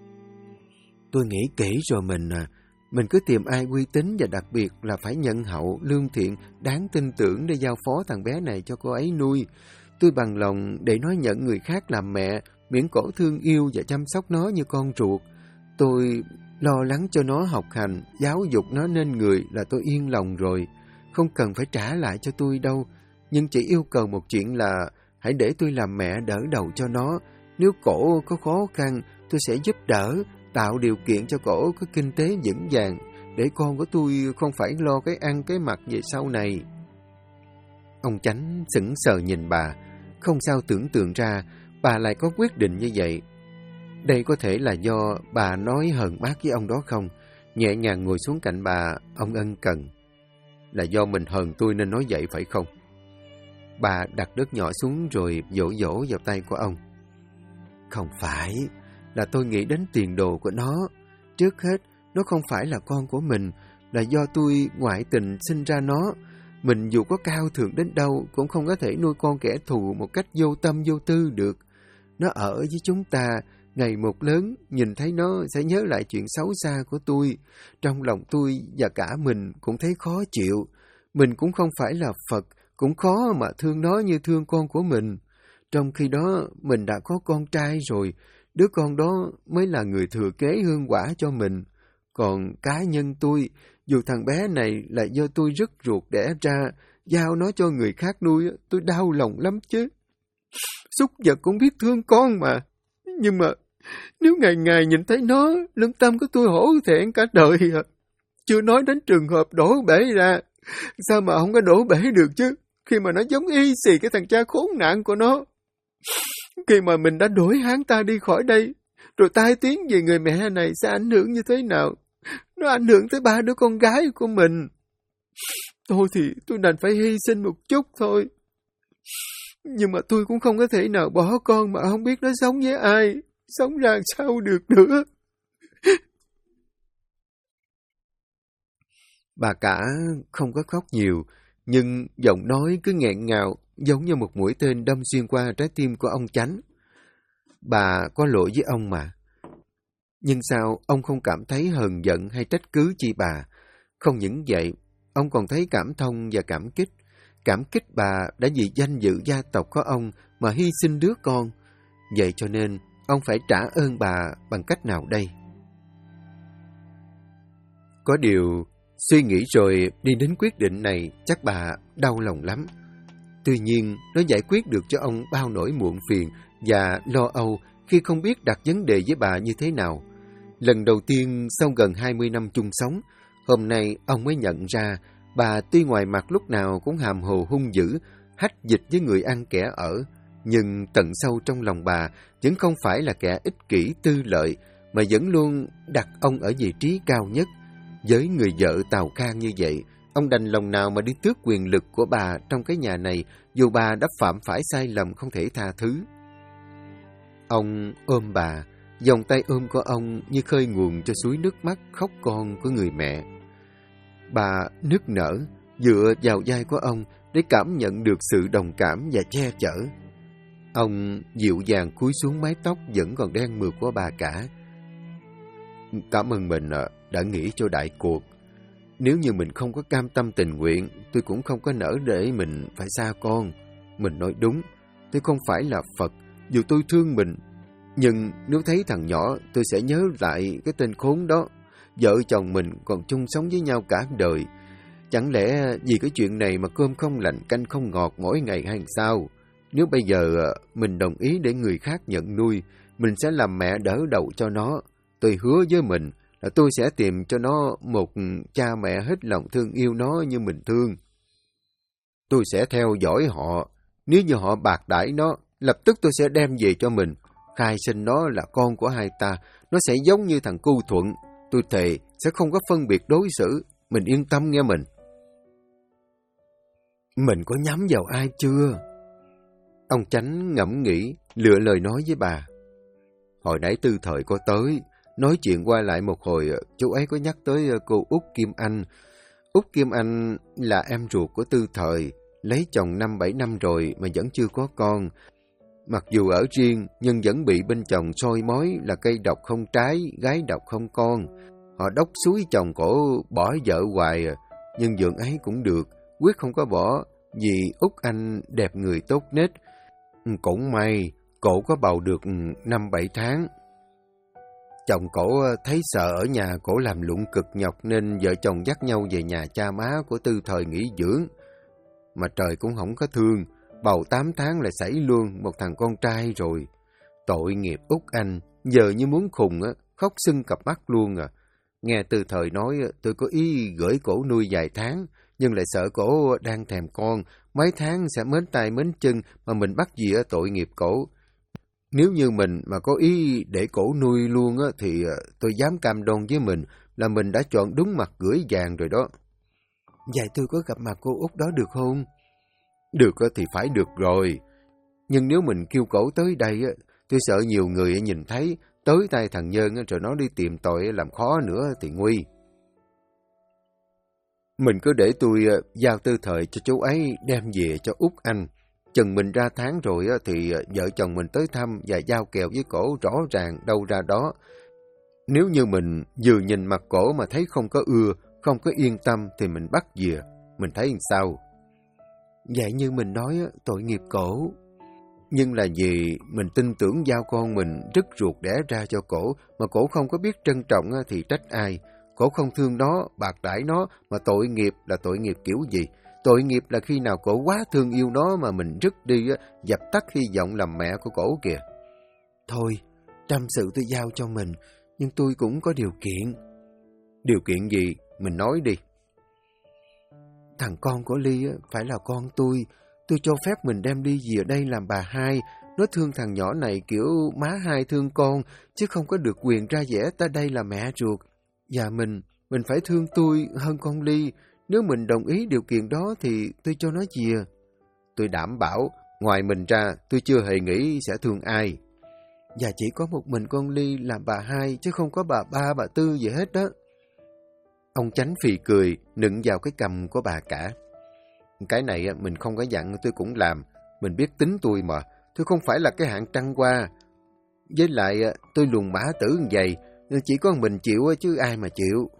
A: "Tôi nghĩ kỹ rồi mình cứ tìm ai uy tín và đặc biệt là phải nhân hậu, lương thiện, đáng tin tưởng để giao phó thằng bé này cho cô ấy nuôi. Tôi bằng lòng để nó nhận người khác làm mẹ, miễn cổ thương yêu và chăm sóc nó như con ruột. Tôi lo lắng cho nó học hành, giáo dục nó nên người là tôi yên lòng rồi. Không cần phải trả lại cho tôi đâu, nhưng chỉ yêu cầu một chuyện là hãy để tôi làm mẹ đỡ đầu cho nó. Nếu cổ có khó khăn, tôi sẽ giúp đỡ, tạo điều kiện cho cổ có kinh tế vững vàng, để con của tôi không phải lo cái ăn cái mặc về sau này." Ông Chánh sững sờ nhìn bà, không sao tưởng tượng ra bà lại có quyết định như vậy. Đây có thể là do bà nói hờn bác với ông đó không? Nhẹ nhàng ngồi xuống cạnh bà, ông ân cần: "Là do mình hờn tôi nên nói vậy phải không?" Bà đặt đớt nhỏ xuống rồi vỗ vỗ vào tay của ông: "Không phải, là tôi nghĩ đến tiền đồ của nó. Trước hết, nó không phải là con của mình, là do tôi ngoại tình sinh ra nó. Mình dù có cao thượng đến đâu cũng không có thể nuôi con kẻ thù một cách vô tâm vô tư được. Nó ở với chúng ta, ngày một lớn, nhìn thấy nó sẽ nhớ lại chuyện xấu xa của tôi. Trong lòng tôi và cả mình cũng thấy khó chịu. Mình cũng không phải là Phật, cũng khó mà thương nó như thương con của mình. Trong khi đó, mình đã có con trai rồi, đứa con đó mới là người thừa kế hương quả cho mình. Còn cá nhân tôi, dù thằng bé này là do tôi rất ruột đẻ ra, giao nó cho người khác nuôi, tôi đau lòng lắm chứ. Súc vật cũng biết thương con mà. Nhưng mà nếu ngày ngày nhìn thấy nó, lương tâm của tôi hổ thẹn cả đời à. Chưa nói đến trường hợp đổ bể ra. Sao mà không có đổ bể được chứ? khi mà nó giống y xì cái thằng cha khốn nạn của nó. Khi mà mình đã đuổi hắn ta đi khỏi đây, rồi tai tiếng về người mẹ này sẽ ảnh hưởng như thế nào? Nó ảnh hưởng tới 3 đứa con gái của mình. Thôi thì tôi đành phải hy sinh một chút thôi. Nhưng mà tôi cũng không có thể nào bỏ con mà không biết nó sống với ai, sống ra sao được nữa. Bà cả không có khóc nhiều, nhưng giọng nói cứ nghẹn ngào, giống như một mũi tên đâm xuyên qua trái tim của ông Chánh. Bà có lỗi với ông mà. Nhưng sao ông không cảm thấy hờn giận hay trách cứ chi bà? Không những vậy, ông còn thấy cảm thông và cảm kích. Cảm kích bà đã vì danh dự gia tộc của ông mà hy sinh đứa con. Vậy cho nên, ông phải trả ơn bà bằng cách nào đây? Có điều, suy nghĩ rồi đi đến quyết định này chắc bà đau lòng lắm. Tuy nhiên, nó giải quyết được cho ông bao nỗi muộn phiền và lo âu khi không biết đặt vấn đề với bà như thế nào. Lần đầu tiên sau gần 20 năm chung sống, hôm nay ông mới nhận ra bà tuy ngoài mặt lúc nào cũng hàm hồ hung dữ, hách dịch với người ăn kẻ ở, nhưng tận sâu trong lòng bà vẫn không phải là kẻ ích kỷ tư lợi, mà vẫn luôn đặt ông ở vị trí cao nhất. Với người vợ Tào Khang như vậy, ông đành lòng nào mà đi tước quyền lực của bà trong cái nhà này, dù bà đã phạm phải sai lầm không thể tha thứ. Ông ôm bà, vòng tay ôm của ông như khơi nguồn cho suối nước mắt khóc con của người mẹ. Bà nức nở, dựa vào vai của ông để cảm nhận được sự đồng cảm và che chở. Ông dịu dàng cúi xuống mái tóc vẫn còn đen mượt của bà cả. Cảm ơn mình đã nghĩ cho đại cuộc. Nếu như mình không có cam tâm tình nguyện, tôi cũng không có nỡ để mình phải xa con. Mình nói đúng, tôi không phải là Phật, dù tôi thương mình. Nhưng nếu thấy thằng nhỏ, tôi sẽ nhớ lại cái tên khốn đó. Vợ chồng mình còn chung sống với nhau cả đời. Chẳng lẽ vì cái chuyện này mà cơm không lạnh canh không ngọt mỗi ngày hay sao? Nếu bây giờ mình đồng ý để người khác nhận nuôi, mình sẽ làm mẹ đỡ đầu cho nó. Tôi hứa với mình là tôi sẽ tìm cho nó một cha mẹ hết lòng thương yêu nó như mình thương. Tôi sẽ theo dõi họ. Nếu như họ bạc đãi nó, lập tức tôi sẽ đem về cho mình. Khai sinh nó là con của hai ta. Nó sẽ giống như thằng Cu Thuận. Tôi thề sẽ không có phân biệt đối xử. Mình yên tâm nghe mình. Mình có nhắm vào ai chưa? Ông Chánh ngẫm nghĩ, lựa lời nói với bà. Hồi nãy Tư Thời có tới. Nói chuyện qua lại một hồi, chú ấy có nhắc tới cô Út Kim Anh. Út Kim Anh là em ruột của Tư Thời, lấy chồng 5-7 năm rồi mà vẫn chưa có con. Mặc dù ở riêng, nhưng vẫn bị bên chồng soi mói là cây độc không trái, gái độc không con. Họ đốc xúi chồng cổ bỏ vợ hoài, nhưng dượng ấy cũng được, quyết không có bỏ, vì Út Anh đẹp người tốt nết. Cũng may, cổ có bầu được 5-7 tháng. Chồng cổ thấy sợ ở nhà cổ làm lụng cực nhọc nên vợ chồng dắt nhau về nhà cha má của Tư Thời nghỉ dưỡng. Mà trời cũng không có thương, bầu 8 tháng lại xảy luôn một thằng con trai rồi. Tội nghiệp Út Anh, giờ như muốn khùng khóc sưng cặp mắt luôn à. Nghe Tư Thời nói tôi có ý gửi cổ nuôi vài tháng, nhưng lại sợ cổ đang thèm con, mấy tháng sẽ mến tay mến chân mà mình bắt gì tội nghiệp cổ. Nếu như mình mà có ý để cổ nuôi luôn thì tôi dám cam đoan với mình là mình đã chọn đúng mặt gửi vàng rồi đó. Vậy tôi có gặp mặt cô Út đó được không? Được thì phải được rồi. Nhưng nếu mình kêu cổ tới đây, tôi sợ nhiều người nhìn thấy, tới tay thằng Nhân rồi nó đi tìm tội làm khó nữa thì nguy. Mình cứ để tôi giao Tư Thời cho chú ấy đem về cho Út Anh. Chừng mình ra tháng rồi thì vợ chồng mình tới thăm và giao kèo với cổ rõ ràng đâu ra đó. Nếu như mình vừa nhìn mặt cổ mà thấy không có ưa, không có yên tâm thì mình bắt về. Mình thấy làm sao? Vậy như mình nói tội nghiệp cổ. Nhưng là vì mình tin tưởng giao con mình rất ruột đẻ ra cho cổ, mà cổ không có biết trân trọng thì trách ai. Cổ không thương nó, bạc đãi nó, mà tội nghiệp là tội nghiệp kiểu gì? Tội nghiệp là khi nào cổ quá thương yêu nó mà mình rứt đi, dập tắt hy vọng làm mẹ của cổ kìa. Thôi, trăm sự tôi giao cho mình, nhưng tôi cũng có điều kiện. Điều kiện gì? Mình nói đi. Thằng con của Ly phải là con tôi,
B: tôi cho phép mình đem ly dì ở đây làm bà hai. Nó thương thằng nhỏ này kiểu má hai thương con, chứ không có được quyền ra vẻ ta đây là mẹ ruột. Và mình phải thương tôi hơn con Ly. Nếu mình đồng ý điều kiện đó thì tôi cho nó dìa.
A: Tôi đảm bảo, ngoài mình ra, tôi chưa hề nghĩ sẽ thương ai.
B: Và chỉ có một mình con Ly làm bà hai, chứ không có bà ba, bà tư gì hết đó.
A: Ông Chánh phì cười, nựng vào cái cằm của bà cả. Cái này mình không có dặn tôi cũng làm. Mình biết tính tôi mà. Tôi không phải là cái hạng trăng hoa. Với lại tôi lùn mã tử như vậy, chỉ có mình chịu chứ ai mà chịu.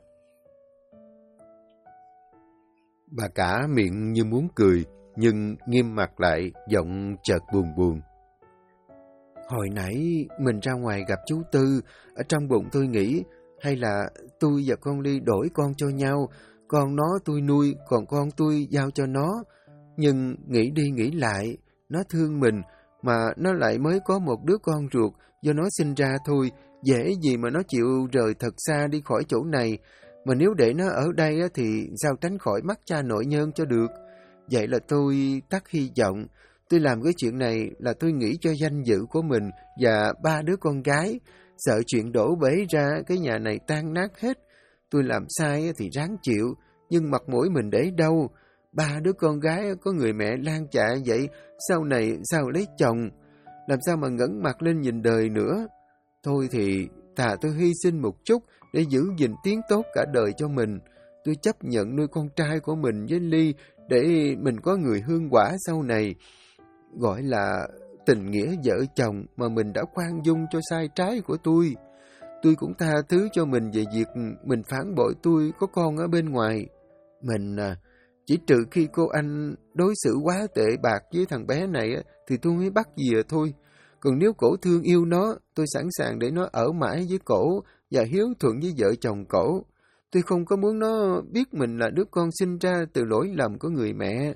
A: Bà cả miệng như muốn cười, nhưng nghiêm mặt lại, giọng chợt buồn buồn.
B: Hồi nãy mình ra ngoài gặp chú Tư, ở trong bụng tôi nghĩ, hay là tôi và con Ly đổi con cho nhau, con nó tôi nuôi, còn con tôi giao cho nó. Nhưng nghĩ đi nghĩ lại, nó thương mình, mà nó lại mới có một đứa con ruột do nó sinh ra thôi, dễ gì mà nó chịu rời thật xa đi khỏi chỗ này. Mà nếu để nó ở đây thì sao tránh khỏi mắt cha nội nhân cho được. Vậy là tôi tắt hy vọng. Tôi làm cái chuyện này là tôi nghĩ cho danh dự của mình và 3 đứa con gái. Sợ chuyện đổ bể ra cái nhà này tan nát hết. Tôi làm sai thì ráng chịu, nhưng mặt mũi mình để đâu. 3 đứa con gái có người mẹ lan chạ vậy, sau này sao lấy chồng? Làm sao mà ngẩng mặt lên nhìn đời nữa? Thôi thì thà tôi hy sinh một chút để giữ gìn tiếng tốt cả đời cho mình. Tôi chấp nhận nuôi con trai của mình với Ly để mình có người hương quả sau này. Gọi là tình nghĩa vợ chồng mà mình đã khoan dung cho sai trái của tôi. Tôi cũng tha thứ cho mình về việc mình phản bội tôi có con ở bên ngoài. Mình chỉ trừ khi cô anh đối xử quá tệ bạc với thằng bé này thì tôi mới bắt dìa thôi. Còn nếu cổ thương yêu nó, tôi sẵn sàng để nó ở mãi với cổ và hiếu thuận với vợ chồng cổ. Tôi không có muốn nó biết mình là đứa con sinh ra từ lỗi lầm của người mẹ.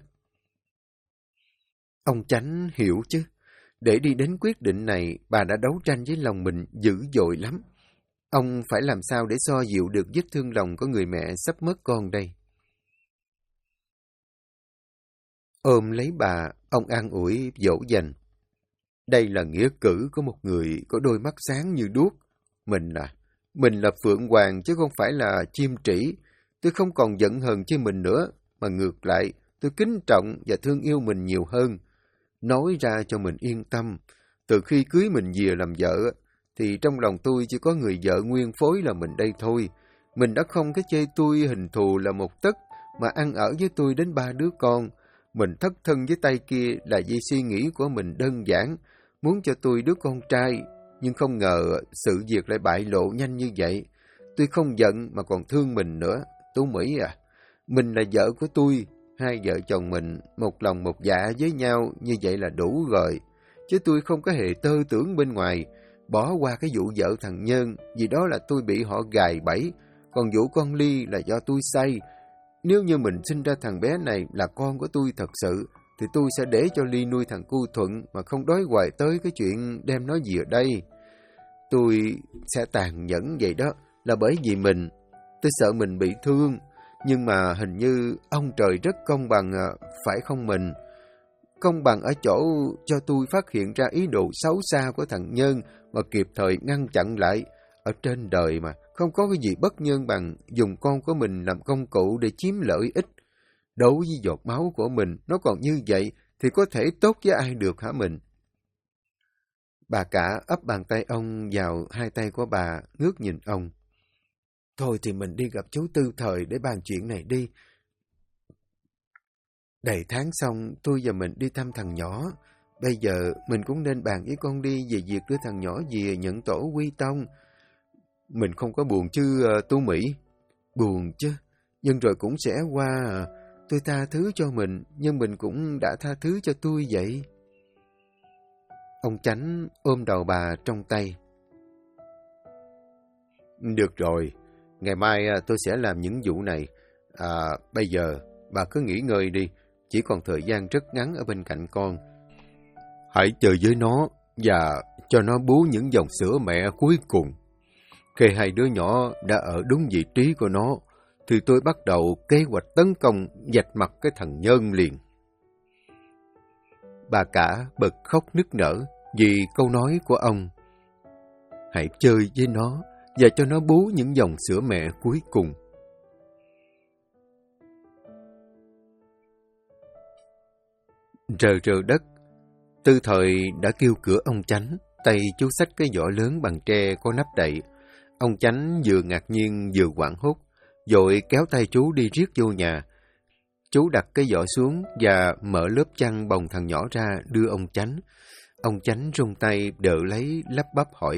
A: Ông Chánh hiểu chứ. Để đi đến quyết định này, bà đã đấu tranh với lòng mình dữ dội lắm. Ông phải làm sao để xoa dịu được vết thương lòng của người mẹ sắp mất con đây? Ôm lấy bà, ông an ủi dỗ dành. Đây là nghĩa cử của một người có đôi mắt sáng như đuốc. Mình là Phượng Hoàng chứ không phải là chim trĩ. Tôi không còn giận hờn với mình nữa, mà ngược lại, tôi kính trọng và thương yêu mình nhiều hơn. Nói ra cho mình yên tâm, từ khi cưới mình về làm vợ, thì trong lòng tôi chỉ có người vợ nguyên phối là mình đây thôi. Mình đã không cái chê tôi hình thù là một tấc, mà ăn ở với tôi đến 3 đứa con. Mình thất thân với tay kia là vì suy nghĩ của mình đơn giản, muốn cho tôi đứa con trai, nhưng không ngờ sự việc lại bại lộ nhanh như vậy. Tôi không giận mà còn thương mình nữa. Tú Mỹ à, mình là vợ của tôi, hai vợ chồng mình một lòng một dạ với nhau như vậy là đủ rồi. Chứ tôi không có hề tơ tưởng bên ngoài, bỏ qua cái vụ vợ thằng Nhân, vì đó là tôi bị họ gài bẫy, còn vụ con Ly là do tôi say. Nếu như mình sinh ra thằng bé này là con của tôi thật sự, thì tôi sẽ để cho Ly nuôi thằng cu Thuận mà không đói hoài tới cái chuyện đem nó về đây. Tôi sẽ tàn nhẫn vậy đó, là bởi vì tôi sợ mình bị thương, nhưng mà hình như ông trời rất công bằng phải không mình? Công bằng ở chỗ cho tôi phát hiện ra ý đồ xấu xa của thằng Nhân mà kịp thời ngăn chặn lại. Ở trên đời mà, không có cái gì bất nhân bằng dùng con của mình làm công cụ để chiếm lợi ích. Đối với giọt máu của mình, nó còn như vậy, thì có thể tốt với ai được hả mình? Bà cả ấp bàn tay ông vào hai tay của bà, ngước nhìn ông.
B: Thôi thì mình đi gặp chú Tư Thời để bàn chuyện này đi. Đầy tháng xong, tôi và mình đi thăm thằng nhỏ. Bây giờ mình cũng nên bàn với con đi về việc đưa thằng nhỏ về nhận tổ quy tông.
A: Mình không có buồn chứ Tú Mỹ?
B: Buồn chứ, nhưng rồi cũng sẽ qua à. Tôi tha thứ cho mình, nhưng mình cũng đã tha thứ cho tôi vậy.
A: Ông Chánh ôm đầu bà trong tay. Được rồi, ngày mai tôi sẽ làm những vụ này. Bây giờ bà cứ nghỉ ngơi đi, chỉ còn thời gian rất ngắn ở bên cạnh con. Hãy chơi với nó và cho nó bú những dòng sữa mẹ cuối cùng. Khi hai đứa nhỏ đã ở đúng vị trí của nó, thì tôi bắt đầu kế hoạch tấn công vạch mặt cái thằng Nhân liền. Bà cả bật khóc nức nở vì câu nói của ông. Hãy chơi với nó và cho nó bú những dòng sữa mẹ cuối cùng. Rờ rờ đất, Tư Thời đã kêu cửa ông Chánh, tay chú xách cái giỏ lớn bằng tre có nắp đậy. Ông Chánh vừa ngạc nhiên vừa hoảng hốt, vội kéo tay chú đi riết vô nhà. Chú đặt cái giỏ xuống và mở lớp chăn bồng thằng nhỏ ra đưa ông Chánh. Ông Chánh rung tay đỡ lấy lắp bắp hỏi.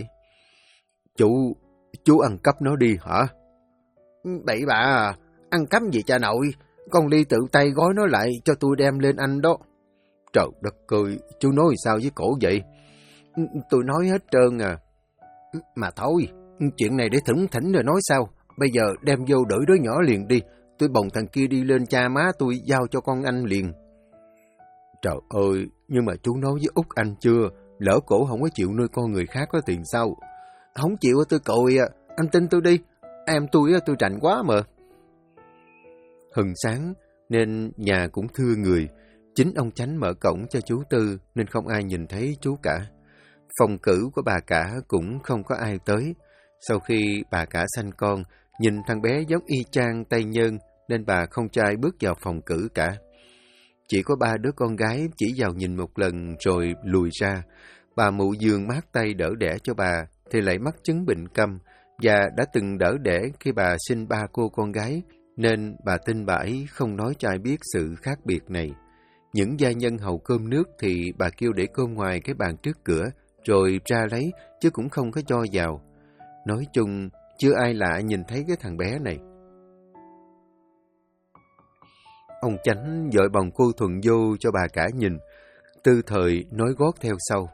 A: Chú ăn cắp nó đi hả?
B: Bậy bạ à, ăn cắp gì cha nội, con Ly tự tay gói nó lại cho tôi đem lên anh đó.
A: Trời đất ơi, chú nói sao với cổ vậy?
B: Tôi nói hết trơn à. Mà thôi, chuyện này để thủng thỉnh rồi nói sao, bây giờ đem vô đuổi đứa nhỏ liền đi, tôi bồng thằng kia đi lên cha má tôi giao cho con anh liền.
A: Trời ơi, nhưng mà chú nói với Út anh chưa? Lỡ cổ không có chịu nuôi con người khác có tiền sao?
B: Không chịu tôi cội à, anh tin tôi đi, em tôi rành quá mà.
A: Hừng sáng nên nhà cũng thưa người, chính ông Chánh mở cổng cho chú Tư nên không ai nhìn thấy chú cả. Phòng cử của bà cả cũng không có ai tới. Sau khi bà cả sanh con, nhìn thằng bé giống y chang tay Nhân nên bà không cho ai bước vào phòng cử cả. Chỉ có 3 đứa con gái chỉ vào nhìn một lần rồi lùi ra. Bà mụ giường mát tay đỡ đẻ cho bà thì lại mắc chứng bệnh câm và đã từng đỡ đẻ khi bà sinh 3 cô con gái nên bà tin bà ấy không nói cho ai biết sự khác biệt này. Những gia nhân hầu cơm nước thì bà kêu để cơm ngoài cái bàn trước cửa rồi ra lấy chứ cũng không có cho vào. Nói chung, chưa ai lạ nhìn thấy cái thằng bé này. Ông Chánh dội bồng cô Thuận vô cho bà cả nhìn. Tư Thời nói gót theo sau.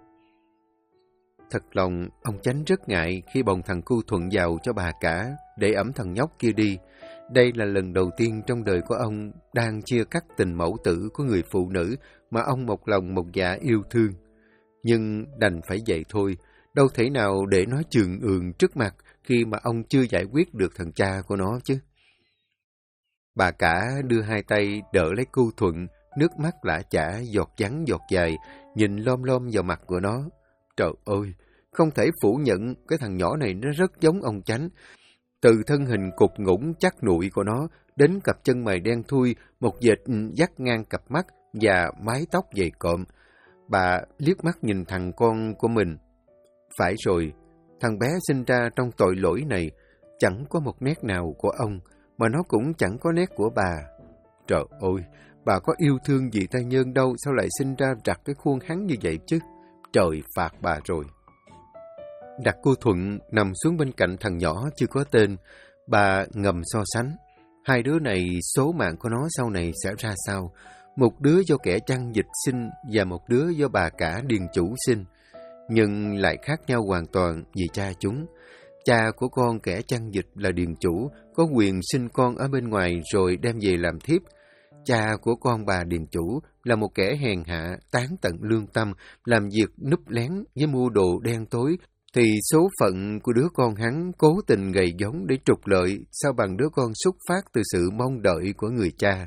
A: Thật lòng, ông Chánh rất ngại khi bồng thằng cô Thuận vào cho bà cả để ẵm thằng nhóc kia đi. Đây là lần đầu tiên trong đời của ông đang chia cắt tình mẫu tử của người phụ nữ mà ông một lòng một dạ yêu thương. Nhưng đành phải vậy thôi, đâu thể nào để nó chường ường trước mặt khi mà ông chưa giải quyết được thằng cha của nó chứ. Bà cả đưa hai tay đỡ lấy cô Thuận, nước mắt lã chả, giọt trắng giọt dài, nhìn lom lom vào mặt của nó. Trời ơi, không thể phủ nhận cái thằng nhỏ này nó rất giống ông Chánh. Từ thân hình cục ngủng chắc nụi của nó, đến cặp chân mày đen thui, một vệt dắt ngang cặp mắt và mái tóc dày cộm. Bà liếc mắt nhìn thằng con của mình. Phải rồi, thằng bé sinh ra trong tội lỗi này, chẳng có một nét nào của ông, mà nó cũng chẳng có nét của bà. Trời ơi, bà có yêu thương gì tay Nhân đâu, sao lại sinh ra rặt cái khuôn hắn như vậy chứ? Trời phạt bà rồi. Đặt cô Thuận nằm xuống bên cạnh thằng nhỏ chưa có tên, bà ngầm so sánh. Hai đứa này số mạng của nó sau này sẽ ra sao? Một đứa do kẻ chăn dịch sinh và một đứa do bà cả điền chủ sinh. Nhưng lại khác nhau hoàn toàn vì cha chúng. Cha của con kẻ chăn dịch là điền chủ, có quyền sinh con ở bên ngoài rồi đem về làm thiếp. Cha của con bà điền chủ là một kẻ hèn hạ, tán tận lương tâm, làm việc núp lén với mưu đồ đen tối, thì số phận của đứa con hắn cố tình gầy giống để trục lợi sao bằng đứa con xuất phát từ sự mong đợi của người cha.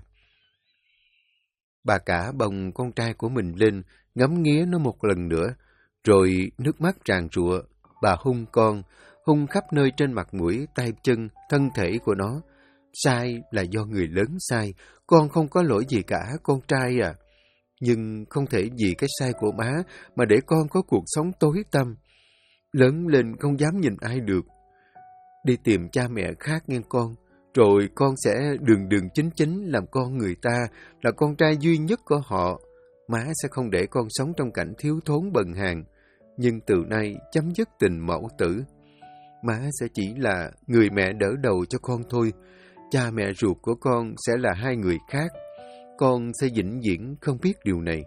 A: Bà cả bồng con trai của mình lên, ngắm nghía nó một lần nữa, rồi nước mắt tràn trụa, bà hung con, hung khắp nơi trên mặt mũi, tay chân, thân thể của nó. Sai là do người lớn sai, con không có lỗi gì cả, con trai à. Nhưng không thể vì cái sai của má mà để con có cuộc sống tối tăm. Lớn lên không dám nhìn ai được. Đi tìm cha mẹ khác nghe con, rồi con sẽ đường đường chính chính làm con người ta, là con trai duy nhất của họ. Má sẽ không để con sống trong cảnh thiếu thốn bần hàn, nhưng từ nay chấm dứt tình mẫu tử. Má sẽ chỉ là người mẹ đỡ đầu cho con thôi. Cha mẹ ruột của con sẽ là hai người khác. Con sẽ vĩnh viễn không biết điều này.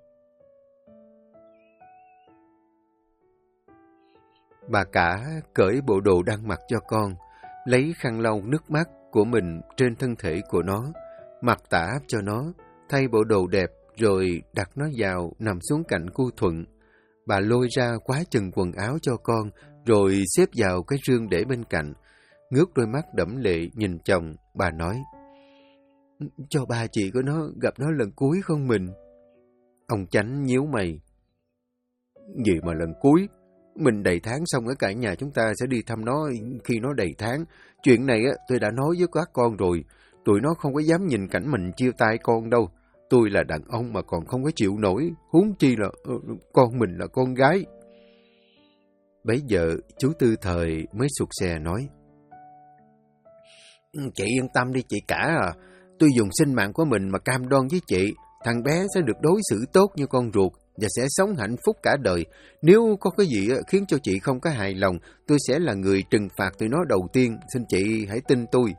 A: Bà cả cởi bộ đồ đang mặc cho con, lấy khăn lau nước mắt của mình trên thân thể của nó, mặc tã cho nó, thay bộ đồ đẹp rồi đặt nó vào nằm xuống cạnh cô Thuận. Bà lôi ra quá chừng quần áo cho con, rồi xếp vào cái rương để bên cạnh. Ngước đôi mắt đẫm lệ nhìn chồng, bà nói: Cho ba chị của nó gặp nó lần cuối không mình? Ông Chánh nhíu mày. Gì mà lần cuối, mình đầy tháng xong ở cả nhà chúng ta sẽ đi thăm nó khi nó đầy tháng. Chuyện này tôi đã nói với các con rồi, tụi nó không có dám nhìn cảnh mình chia tay con đâu. Tôi là đàn ông mà còn không có chịu nổi, huống chi là con mình là con gái. Bấy giờ chú Tư Thời mới sụt sè nói. Chị yên tâm đi chị cả à, tôi dùng sinh mạng của mình mà cam đoan với chị, thằng bé sẽ được đối xử tốt như con ruột và sẽ sống hạnh phúc cả đời. Nếu có cái gì khiến cho chị không có hài lòng, tôi sẽ là người trừng phạt tụi nó đầu tiên, xin chị hãy tin tôi.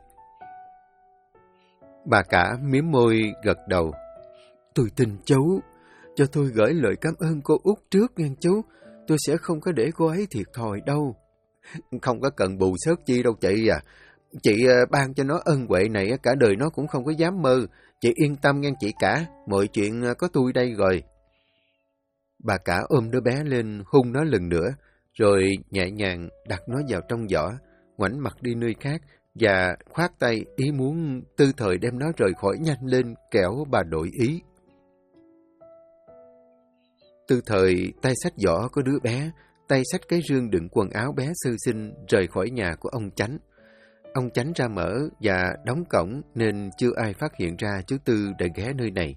A: Bà cả mím môi gật đầu. Tôi tin chú, cho tôi gửi lời cảm ơn cô Út trước nghe chú, tôi sẽ không có để cô ấy thiệt thòi đâu. Không có cần bù xớt chi đâu chị à. Chị ban cho nó ân huệ này cả đời nó cũng không có dám mơ. Chị yên tâm nghe chị cả, mọi chuyện có tôi đây rồi. Bà cả ôm đứa bé lên hung nó lần nữa, rồi nhẹ nhàng đặt nó vào trong giỏ, ngoảnh mặt đi nơi khác và khoát tay ý muốn Tư Thời đem nó rời khỏi nhanh lên kẻo bà đổi ý. Tư Thời tay xách giỏ của đứa bé, tay xách cái rương đựng quần áo bé sơ sinh rời khỏi nhà của ông Chánh. Ông Chánh ra mở và đóng cổng nên chưa ai phát hiện ra chú Tư đã ghé nơi này.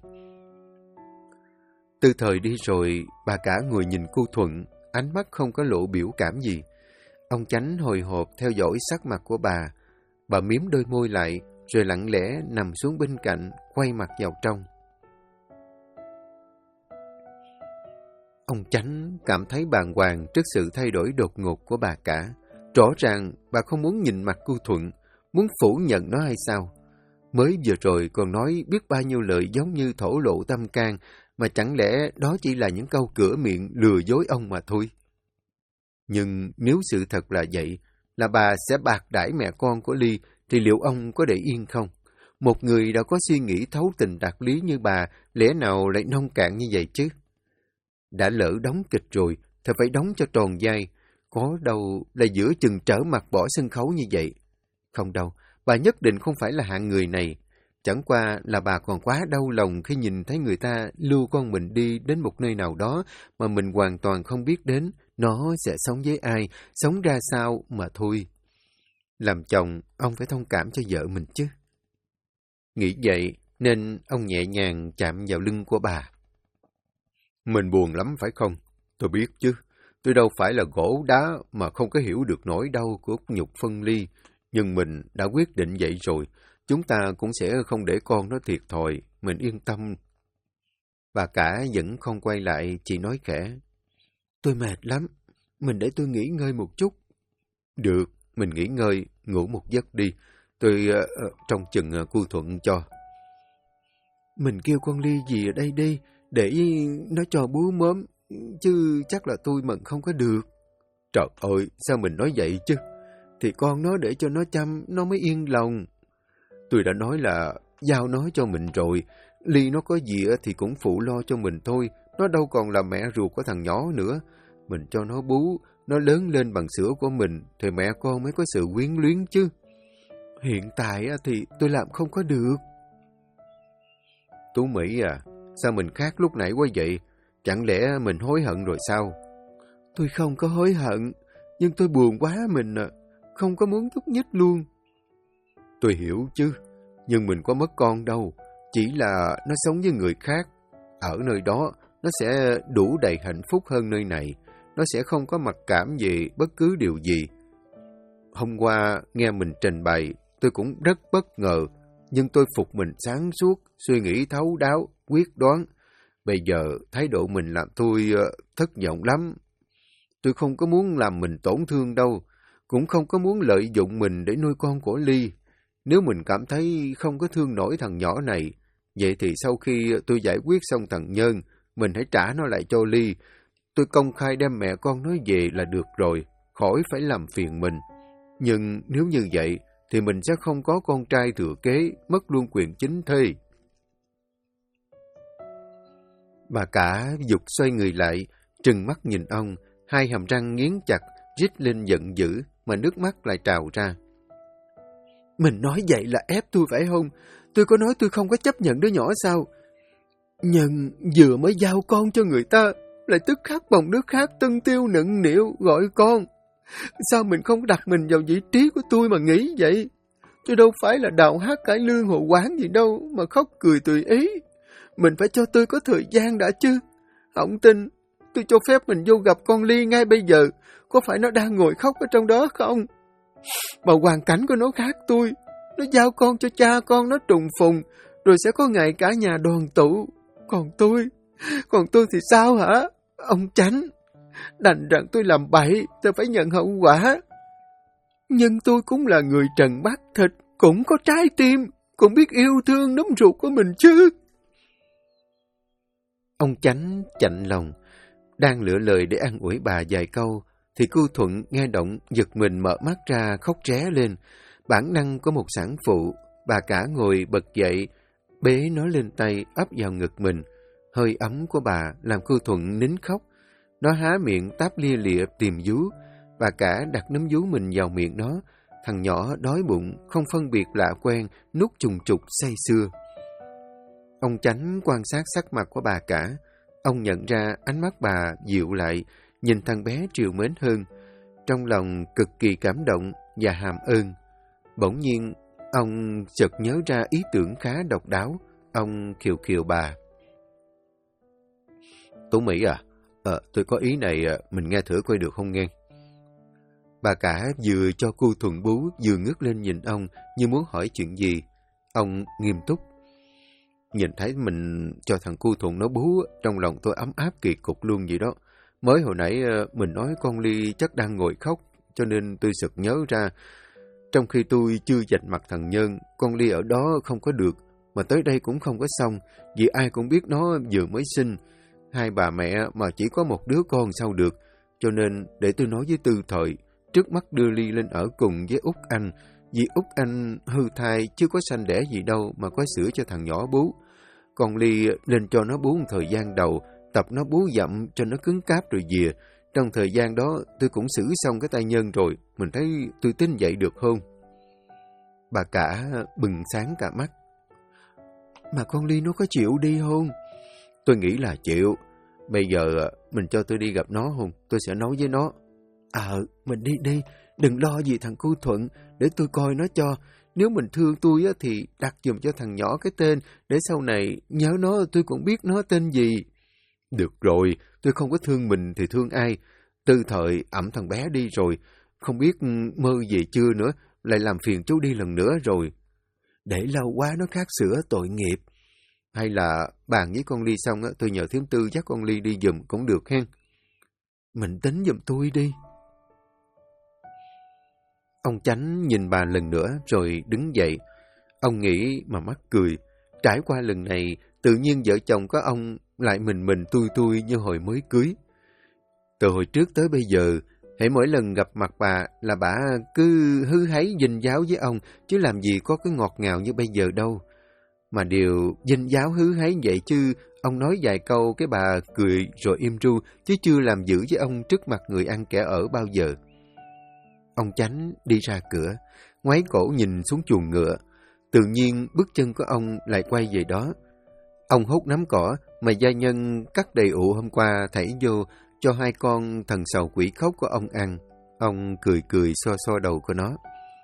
A: Tư Thời đi rồi, bà cả ngồi nhìn cô Thuận, ánh mắt không có lộ biểu cảm gì. Ông Chánh hồi hộp theo dõi sắc mặt của bà mím đôi môi lại, rồi lặng lẽ nằm xuống bên cạnh, quay mặt vào trong. Ông Chánh cảm thấy bàng hoàng trước sự thay đổi đột ngột của bà cả. Rõ ràng bà không muốn nhìn mặt cô Thuận, muốn phủ nhận nó hay sao? Mới vừa rồi còn nói biết bao nhiêu lời giống như thổ lộ tâm can, mà chẳng lẽ đó chỉ là những câu cửa miệng lừa dối ông mà thôi? Nhưng nếu sự thật là vậy, là bà sẽ bạc đãi mẹ con của Ly, thì liệu ông có để yên không? Một người đã có suy nghĩ thấu tình đạt lý như bà, lẽ nào lại nông cạn như vậy chứ? Đã lỡ đóng kịch rồi, thì phải đóng cho tròn vai. Có đâu là giữa chừng trở mặt bỏ sân khấu như vậy. Không đâu, bà nhất định không phải là hạng người này. Chẳng qua là bà còn quá đau lòng khi nhìn thấy người ta lưu con mình đi đến một nơi nào đó mà mình hoàn toàn không biết đến nó sẽ sống với ai, sống ra sao mà thôi. Làm chồng, ông phải thông cảm cho vợ mình chứ. Nghĩ vậy nên ông nhẹ nhàng chạm vào lưng của bà. Mình buồn lắm phải không? Tôi biết chứ. Tôi đâu phải là gỗ đá mà không có hiểu được nỗi đau của nhục phân ly. Nhưng mình đã quyết định vậy rồi. Chúng ta cũng sẽ không để con nó thiệt thòi. Mình yên tâm. Bà cả vẫn không quay lại, chỉ nói khẽ. Tôi mệt lắm. Mình để tôi nghỉ ngơi một chút. Được, mình nghỉ ngơi, ngủ một giấc đi. Tôi trông chừng cô Thuận cho. Mình kêu con Ly gì ở đây đi, để nó cho bú mớm. Chứ chắc là tôi mận không có được. Trời ơi, sao mình nói vậy chứ? Thì con nó để cho nó chăm, nó mới yên lòng. Tôi đã nói là giao nó cho mình rồi. Ly nó có gì thì cũng phụ lo cho mình thôi. Nó đâu còn là mẹ ruột của thằng nhỏ nữa. Mình cho nó bú, nó lớn lên bằng sữa của mình, thì mẹ con mới có sự quyến luyến chứ. Hiện tại thì tôi làm không có được. Tú Mỹ à, sao mình khác lúc nãy quá vậy? Chẳng lẽ mình hối hận rồi sao? Tôi không có hối hận, nhưng tôi buồn quá mình không có muốn thúc nhích luôn. Tôi hiểu chứ, nhưng mình có mất con đâu, chỉ là nó sống với người khác. Ở nơi đó, nó sẽ đủ đầy hạnh phúc hơn nơi này, nó sẽ không có mặc cảm về bất cứ điều gì. Hôm qua nghe mình trình bày, tôi cũng rất bất ngờ, nhưng tôi phục mình sáng suốt, suy nghĩ thấu đáo, quyết đoán. Bây giờ thái độ mình làm tôi thất vọng lắm. Tôi không có muốn làm mình tổn thương đâu, cũng không có muốn lợi dụng mình để nuôi con của Ly. Nếu mình cảm thấy không có thương nổi thằng nhỏ này, vậy thì sau khi tôi giải quyết xong thằng Nhân, mình hãy trả nó lại cho Ly. Tôi công khai đem mẹ con nó về là được rồi, khỏi phải làm phiền mình. Nhưng nếu như vậy, thì mình sẽ không có con trai thừa kế, mất luôn quyền chính thê. Bà cả giục xoay người lại, trừng mắt nhìn ông, hai hàm răng nghiến chặt, rít lên giận dữ, mà nước mắt lại trào ra. Mình nói vậy là ép tôi phải không? Tôi có nói tôi không có chấp nhận đứa nhỏ sao?
B: Nhưng vừa mới giao con cho người ta, lại tức khắc bồng đứa khác tân tiêu nựng nịu gọi con. Sao mình không đặt mình vào vị trí của tôi mà nghĩ vậy? Chứ đâu phải là đào hát cải lương hộ quán gì đâu mà khóc cười tùy ý. Mình phải cho tôi có thời gian đã chứ. Không tin, tôi cho phép mình vô gặp con Ly ngay bây giờ. Có phải nó đang ngồi khóc ở trong đó không? Mà hoàn cảnh của nó khác tôi. Nó giao con cho cha con nó trùng phùng, rồi sẽ có ngày cả nhà đoàn tụ. Còn tôi thì sao hả? Ông Chánh, đành rằng tôi làm bậy, tôi phải nhận hậu quả. Nhưng tôi cũng là người trần bát thịt, cũng có trái tim, cũng biết yêu thương nấm ruột của mình chứ.
A: Ông Chánh chạnh lòng, đang lựa lời để an ủi bà vài câu, thì cô Thuận nghe động giật mình mở mắt ra khóc ré lên. Bản năng có một sản phụ, bà cả ngồi bật dậy, bế nó lên tay ấp vào ngực mình. Hơi ấm của bà làm cô Thuận nín khóc. Nó há miệng táp lia lịa tìm vú. Bà cả đặt nắm vú mình vào miệng nó. Thằng nhỏ đói bụng, không phân biệt lạ quen, nuốt trùng trục say sưa. Ông Chánh quan sát sắc mặt của bà cả. Ông nhận ra ánh mắt bà dịu lại, nhìn thằng bé trìu mến hơn. Trong lòng cực kỳ cảm động và hàm ơn. Bỗng nhiên, ông chợt nhớ ra ý tưởng khá độc đáo. Ông khiều khiều bà. Tú Mỹ à, tôi có ý này, mình nghe thử coi được không nghe. Bà cả vừa cho cô Thuận bú, vừa ngước lên nhìn ông như muốn hỏi chuyện gì. Ông nghiêm túc. Nhìn thấy mình cho thằng cô Thuận nó bú, trong lòng tôi ấm áp kỳ cục luôn vậy đó. Mới hồi nãy mình nói con Ly chắc đang ngồi khóc, cho nên tôi sực nhớ ra. Trong khi tôi chưa dạch mặt thằng Nhân, con Ly ở đó không có được, mà tới đây cũng không có xong, vì ai cũng biết nó vừa mới sinh. Hai bà mẹ mà chỉ có một đứa con sao được, cho nên để tôi nói với Tư Thời, trước mắt đưa Ly lên ở cùng với Út Anh, vì Út Anh hư thai chưa có sanh đẻ gì đâu mà có sữa cho thằng nhỏ bú. Còn Ly lên cho nó bú một thời gian đầu, tập nó bú dặm cho nó cứng cáp rồi về. Trong thời gian đó tôi cũng xử xong cái tay Nhân rồi, mình thấy tôi tin vậy được không? Bà cả bừng sáng cả mắt.
B: Mà con Ly nó có chịu đi không?
A: Tôi nghĩ là chịu. Bây giờ mình cho tôi đi gặp nó không? Tôi sẽ nói với nó.
B: Mình đi. Đừng lo gì thằng cô Thuận, để tôi coi nó cho. Nếu mình thương tôi thì đặt giùm cho thằng nhỏ cái tên, để sau này nhớ nó tôi cũng biết nó tên gì.
A: Được rồi, tôi không có thương mình thì thương ai. Tư Thời ẵm thằng bé đi rồi, không biết mơ về chưa nữa, lại làm phiền chú đi lần nữa rồi.
B: Để lâu quá nó khát sữa tội nghiệp.
A: Hay là bàn với con Ly xong tôi nhờ thím Tư dắt con Ly đi giùm cũng được hen.
B: Mình tính giùm tôi đi.
A: Ông Chánh nhìn bà lần nữa rồi đứng dậy. Ông nghĩ mà mắc cười. Trải qua lần này, tự nhiên vợ chồng có ông lại mình tui như hồi mới cưới. Từ hồi trước tới bây giờ, hễ mỗi lần gặp mặt bà là bà cứ hư háy dinh giáo với ông, chứ làm gì có cái ngọt ngào như bây giờ đâu. Mà điều dinh giáo hư háy vậy chứ, ông nói vài câu cái bà cười rồi im ru, chứ chưa làm dữ với ông trước mặt người ăn kẻ ở bao giờ. Ông Chánh đi ra cửa, ngoáy cổ nhìn xuống chuồng ngựa. Tự nhiên bước chân của ông lại quay về đó. Ông hút nắm cỏ mà gia nhân cắt đầy ụ hôm qua thảy vô cho hai con thần sầu quỷ khóc của ông ăn. Ông cười xoa xoa đầu của nó.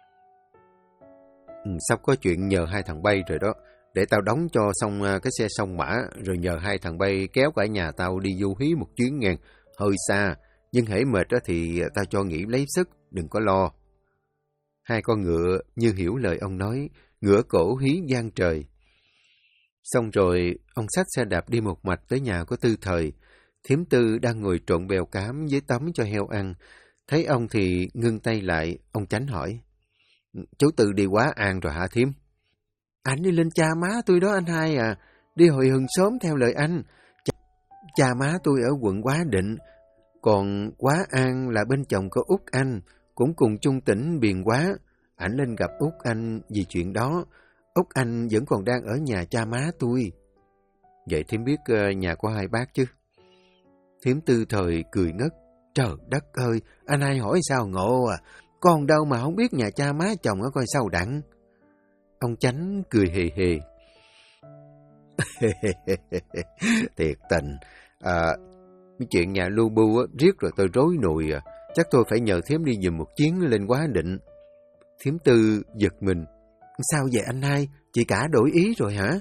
A: Sắp có chuyện nhờ hai thằng bay rồi đó. Để tao đóng cho xong cái xe sông mã, rồi nhờ hai thằng bay kéo cả nhà tao đi du hí một chuyến ngàn. Hơi xa, nhưng hễ mệt thì tao cho nghỉ lấy sức, đừng có lo. Hai con ngựa như hiểu lời ông nói, ngửa cổ hí vang trời. Xong rồi, ông xách xe đạp đi một mạch tới nhà của Tư Thời. Thím Tư đang ngồi trộn bèo cám với tấm cho heo ăn. Thấy ông thì ngưng tay lại, ông Chánh hỏi. Chú Tư đi Quá An rồi hả thím?
B: Anh đi lên cha má tôi đó anh hai à. Đi hồi hừng sớm theo lời anh. Cha má tôi ở quận Quá Định. Còn Quá An là bên chồng của Út Anh, cũng cùng chung tỉnh Biền Quá. Ảnh lên gặp Út Anh vì chuyện đó. Út Anh vẫn còn đang ở nhà cha má tôi.
A: Vậy thím biết nhà của hai bác chứ?
B: Thím Tư Thời cười ngất. Trời đất ơi, anh hai hỏi sao ngộ à. Con đâu mà không biết nhà cha má chồng ở coi sao đặng.
A: Ông Chánh cười hề hề. Thiệt tình. Chuyện nhà lu bu á, riết rồi tôi rối nùi à. Chắc tôi phải nhờ thím đi giùm một chuyến lên Quá Định.
B: Thím Tư giật mình. Sao vậy anh hai? Chị cả đổi ý rồi hả?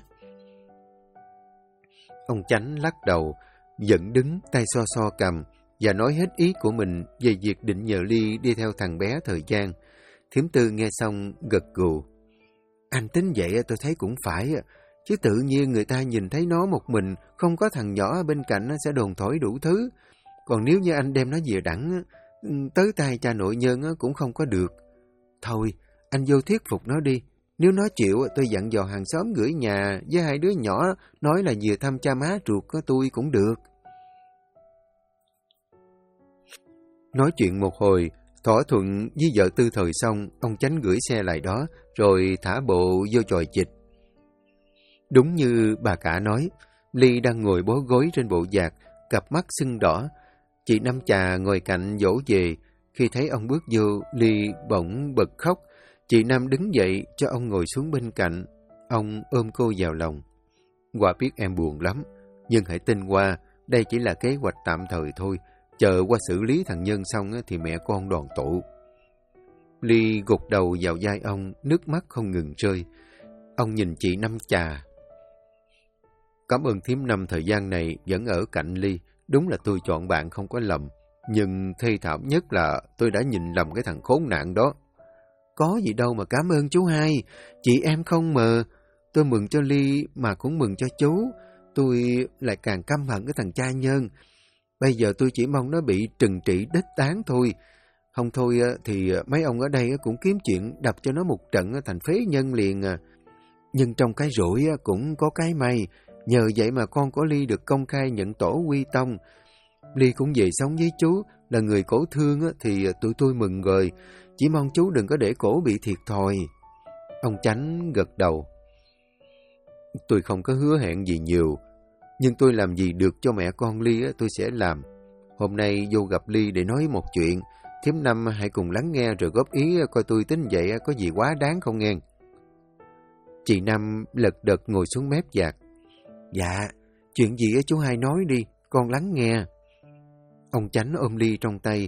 A: Ông Chánh lắc đầu, vẫn đứng tay so so cầm và nói hết ý của mình về việc định nhờ Ly đi theo thằng bé thời gian. Thím Tư nghe xong gật gù.
B: Anh tính vậy tôi thấy cũng phải, chứ tự nhiên người ta nhìn thấy nó một mình, không có thằng nhỏ bên cạnh sẽ đồn thổi đủ thứ. Còn nếu như anh đem nó về đẳng, tới tay cha nội nhân cũng không có được. Thôi, anh vô thuyết phục nó đi. Nếu nó chịu, tôi dặn dò hàng xóm gửi nhà với hai đứa nhỏ, nói là vừa thăm cha má ruột của tôi cũng được.
A: Nói chuyện một hồi, thỏa thuận với vợ Tư Thời xong, ông Chánh gửi xe lại đó, rồi thả bộ vô chòi chịch. Đúng như bà cả nói, Ly đang ngồi bó gối trên bộ dạc, cặp mắt sưng đỏ. Chị Năm Chà ngồi cạnh dỗ về. Khi thấy ông bước vô, Ly bỗng bật khóc. Chị Năm đứng dậy cho ông ngồi xuống bên cạnh. Ông ôm cô vào lòng. Hoa biết em buồn lắm, nhưng hãy tin Hoa, đây chỉ là kế hoạch tạm thời thôi. Chờ qua xử lý thằng Nhân xong thì mẹ con đoàn tụ. Ly gục đầu vào vai ông, nước mắt không ngừng rơi. Ông nhìn chị Năm Chà. Cảm ơn thím Năm thời gian này vẫn ở cạnh Ly. Đúng là tôi chọn bạn không có lầm. Nhưng thê thảm nhất là tôi đã nhìn lầm cái thằng khốn nạn đó.
B: Có gì đâu mà cảm ơn chú hai. Chị em không mờ. Tôi mừng cho Ly mà cũng mừng cho chú. Tôi lại càng căm hận cái thằng cha Nhân. Bây giờ tôi chỉ mong nó bị trừng trị đích đáng thôi. Không thôi thì mấy ông ở đây cũng kiếm chuyện đập cho nó một trận thành phế nhân liền à. Nhưng trong cái rủi cũng có cái may. Nhờ vậy mà con của Ly được công khai nhận tổ quy tông. Ly cũng về sống với chú, là người cổ thương thì tụi tôi mừng rồi. Chỉ mong chú đừng có để cổ bị thiệt thòi.
A: Ông Chánh gật đầu. Tôi không có hứa hẹn gì nhiều, nhưng tôi làm gì được cho mẹ con Ly tôi sẽ làm. Hôm nay vô gặp Ly để nói một chuyện. Thím Năm hãy cùng lắng nghe rồi góp ý coi tôi tính vậy có gì quá đáng không nghe.
B: Chị Năm lật đật ngồi xuống mép dạc. Dạ, chuyện gì chú hai nói đi, con lắng nghe.
A: Ông Chánh ôm Ly trong tay,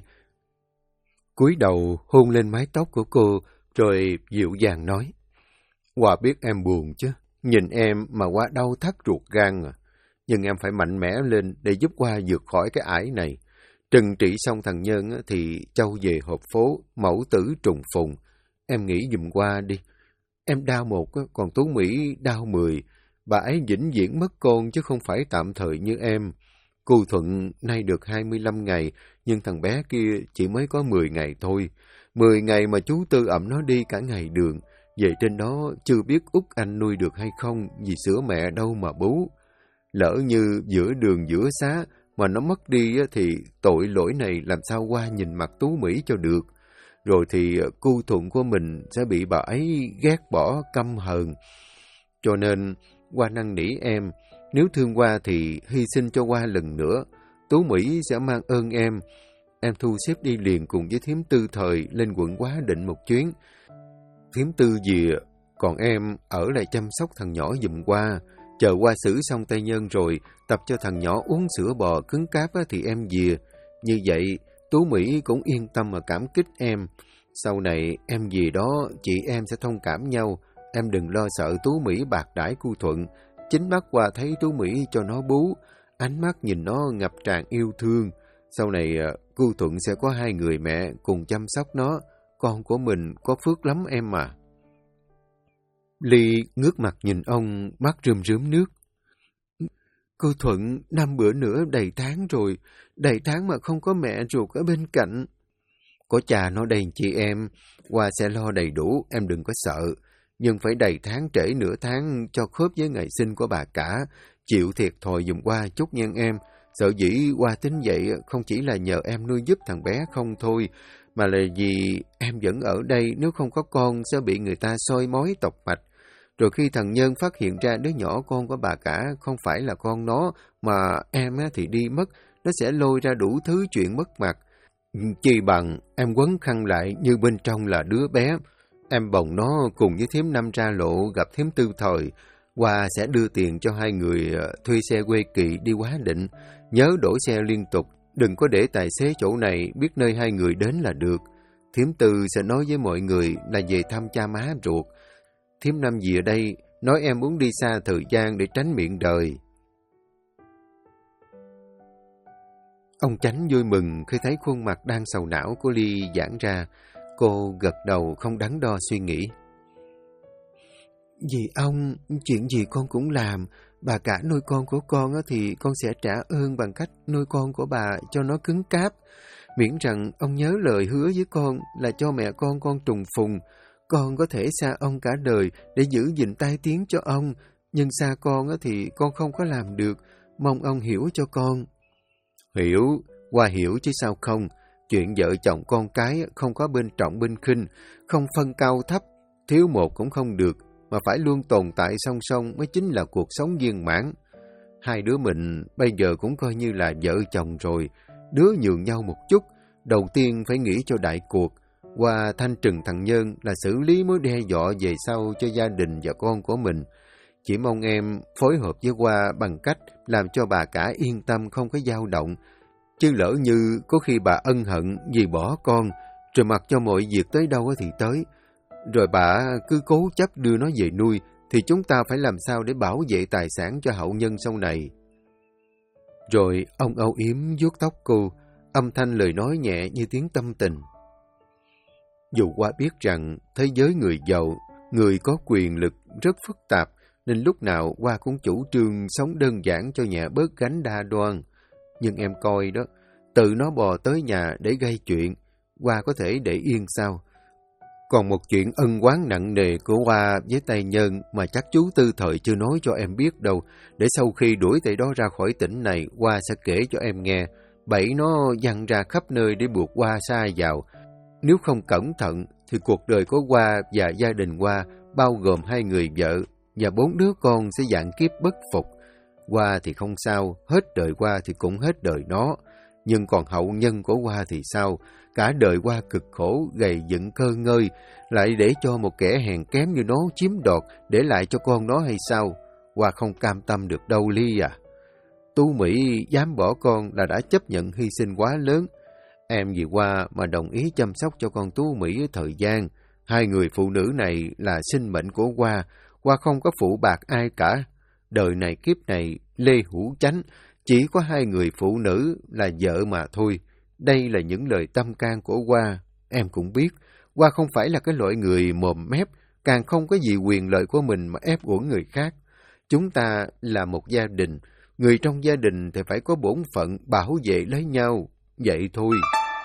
A: cúi đầu hôn lên mái tóc của cô, rồi dịu dàng nói. Hoa biết em buồn chứ, nhìn em mà Hoa đau thắt ruột gan à. Nhưng em phải mạnh mẽ lên để giúp Hoa vượt khỏi cái ải này. Trừng trị xong thằng Nhân thì Châu về họp phố, mẫu tử trùng phùng. Em nghĩ giùm Hoa đi. Em đau một, còn Tú Mỹ đau 10. Bà ấy vĩnh viễn mất con chứ không phải tạm thời như em. Cô Thuận nay được 25 ngày, nhưng thằng bé kia chỉ mới có 10 ngày thôi. 10 ngày mà chú Tư ẵm nó đi cả ngày đường. Vậy trên đó chưa biết Út Anh nuôi được hay không, vì sữa mẹ đâu mà bú. Lỡ như giữa đường giữa xá mà nó mất đi thì tội lỗi này làm sao Hoa nhìn mặt Tú Mỹ cho được. Rồi thì cô Thuận của mình sẽ bị bà ấy ghét bỏ căm hờn. Cho nên Hoa năn nỉ em, nếu thương Hoa thì hy sinh cho Hoa lần nữa. Tú Mỹ sẽ mang ơn em. Em thu xếp đi liền cùng với thím Tư Thời lên quận Quá Định một chuyến. Thím Tư về, còn em ở lại chăm sóc thằng nhỏ giùm Hoa. Chờ Hoa xử xong tay Nhân rồi, tập cho thằng nhỏ uống sữa bò cứng cáp thì em về. Như vậy, Tú Mỹ cũng yên tâm mà cảm kích em. Sau này em về đó, chị em sẽ thông cảm nhau. Em đừng lo sợ Tú Mỹ bạc đãi cô Thuận. Chính mắt Hoa thấy Tú Mỹ cho nó bú, ánh mắt nhìn nó ngập tràn yêu thương. Sau này cô Thuận sẽ có 2 người mẹ cùng chăm sóc nó. Con của mình có phước lắm em mà. Ly ngước mặt nhìn ông, mắt rơm rớm nước.
B: Cô Thuận 5 bữa nữa đầy tháng rồi, đầy tháng mà không có mẹ ruột ở bên cạnh.
A: Có cha nó đây chị em, Hoa sẽ lo đầy đủ, em đừng có sợ. Nhưng phải đầy tháng trễ nửa tháng cho khớp với ngày sinh của bà cả. Chịu thiệt thòi dùm Hoa chút nha em. Sợ dĩ Hoa tính vậy không chỉ là nhờ em nuôi giúp thằng bé không thôi, mà là vì em vẫn ở đây, nếu không có con sẽ bị người ta soi mói tộc mạch. Rồi khi thằng Nhân phát hiện ra đứa nhỏ con của bà cả không phải là con nó, mà em thì đi mất, nó sẽ lôi ra đủ thứ chuyện mất mặt. Chi bằng em quấn khăn lại như bên trong là đứa bé. Em bồng nó cùng với thím Năm ra lộ gặp thím Tư Thời. Hoa sẽ đưa tiền cho hai người thuê xe quê kỵ đi Quá Định. Nhớ đổi xe liên tục, đừng có để tài xế chỗ này biết nơi hai người đến là được. Thím Tư sẽ nói với mọi người là về thăm cha má ruột. Thím Năm gì ở đây, nói em muốn đi xa thời gian để tránh miệng đời. Ông Chánh vui mừng khi thấy khuôn mặt đang sầu não của Ly giãn ra. Cô gật đầu không đắn đo suy nghĩ.
B: Vì ông, chuyện gì con cũng làm. Bà cả nuôi con của con thì con sẽ trả ơn bằng cách nuôi con của bà cho nó cứng cáp. Miễn rằng ông nhớ lời hứa với con là cho mẹ con trùng phùng. Con có thể xa ông cả đời để giữ gìn tai tiếng cho ông. Nhưng xa con thì con không có làm được. Mong ông hiểu cho con.
A: Hiểu, Hoa hiểu chứ sao không. Chuyện vợ chồng con cái không có bên trọng bên khinh, không phân cao thấp, thiếu một cũng không được, mà phải luôn tồn tại song song mới chính là cuộc sống viên mãn. Hai đứa mình bây giờ cũng coi như là vợ chồng rồi, đứa nhường nhau một chút, đầu tiên phải nghĩ cho đại cuộc. Hoa thanh trừng thằng Nhân là xử lý mối đe dọa về sau cho gia đình và con của mình. Chỉ mong em phối hợp với Hoa bằng cách làm cho bà cả yên tâm không có dao động. Chứ lỡ như có khi bà ân hận vì bỏ con, rồi mặc cho mọi việc tới đâu thì tới. Rồi bà cứ cố chấp đưa nó về nuôi, thì chúng ta phải làm sao để bảo vệ tài sản cho hậu nhân sau này. Rồi ông âu yếm vuốt tóc cô, âm thanh lời nói nhẹ như tiếng tâm tình. Dù Hoa biết rằng thế giới người giàu, người có quyền lực rất phức tạp, nên lúc nào Hoa cũng chủ trương sống đơn giản cho nhẹ bớt gánh đa đoan. Nhưng em coi đó, tự nó bò tới nhà để gây chuyện, Hoa có thể để yên sao? Còn một chuyện ân oán nặng nề của Hoa với tay Nhân mà chắc chú Tư Thời chưa nói cho em biết đâu, để sau khi đuổi tay đó ra khỏi tỉnh này, Hoa sẽ kể cho em nghe. Bẫy nó văng ra khắp nơi để buộc Hoa sa vào. Nếu không cẩn thận, thì cuộc đời của Hoa và gia đình Hoa, bao gồm 2 người vợ và 4 đứa con sẽ vạn kiếp bất phục. Hoa thì không sao, hết đời Hoa thì cũng hết đời nó. Nhưng còn hậu nhân của Hoa thì sao? Cả đời Hoa cực khổ, gầy dựng cơ ngơi, lại để cho một kẻ hèn kém như nó chiếm đoạt, để lại cho con nó hay sao? Hoa không cam tâm được đâu Ly à. Tu Mỹ dám bỏ con là đã chấp nhận hy sinh quá lớn. Em vì Hoa mà đồng ý chăm sóc cho con Tu Mỹ thời gian. 2 người phụ nữ này là sinh mệnh của Hoa. Hoa không có phụ bạc ai cả. Đời này kiếp này, Lê Hữu Chánh, chỉ có 2 người phụ nữ là vợ mà thôi. Đây là những lời tâm can của Hoa. Em cũng biết, Hoa không phải là cái loại người mồm mép, càng không có gì quyền lợi của mình mà ép uổng người khác. Chúng ta là một gia đình, người trong gia đình thì phải có bổn phận bảo vệ lấy nhau. Vậy thôi.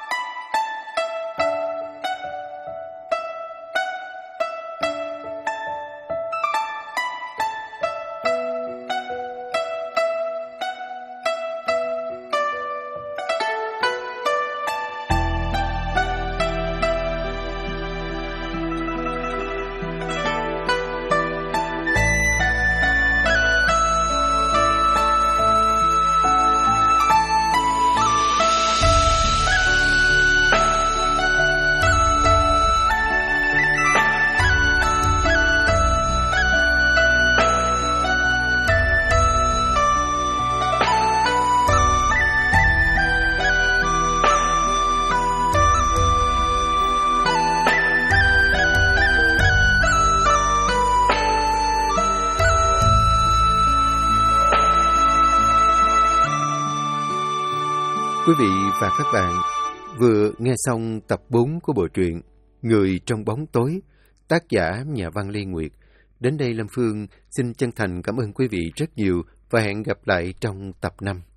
A: Quý vị và các bạn vừa nghe xong tập 4 của bộ truyện Người trong bóng tối, tác giả nhà văn Lê Nguyệt. Đến đây Lâm Phương xin chân thành cảm ơn quý vị rất nhiều và hẹn gặp lại trong tập 5.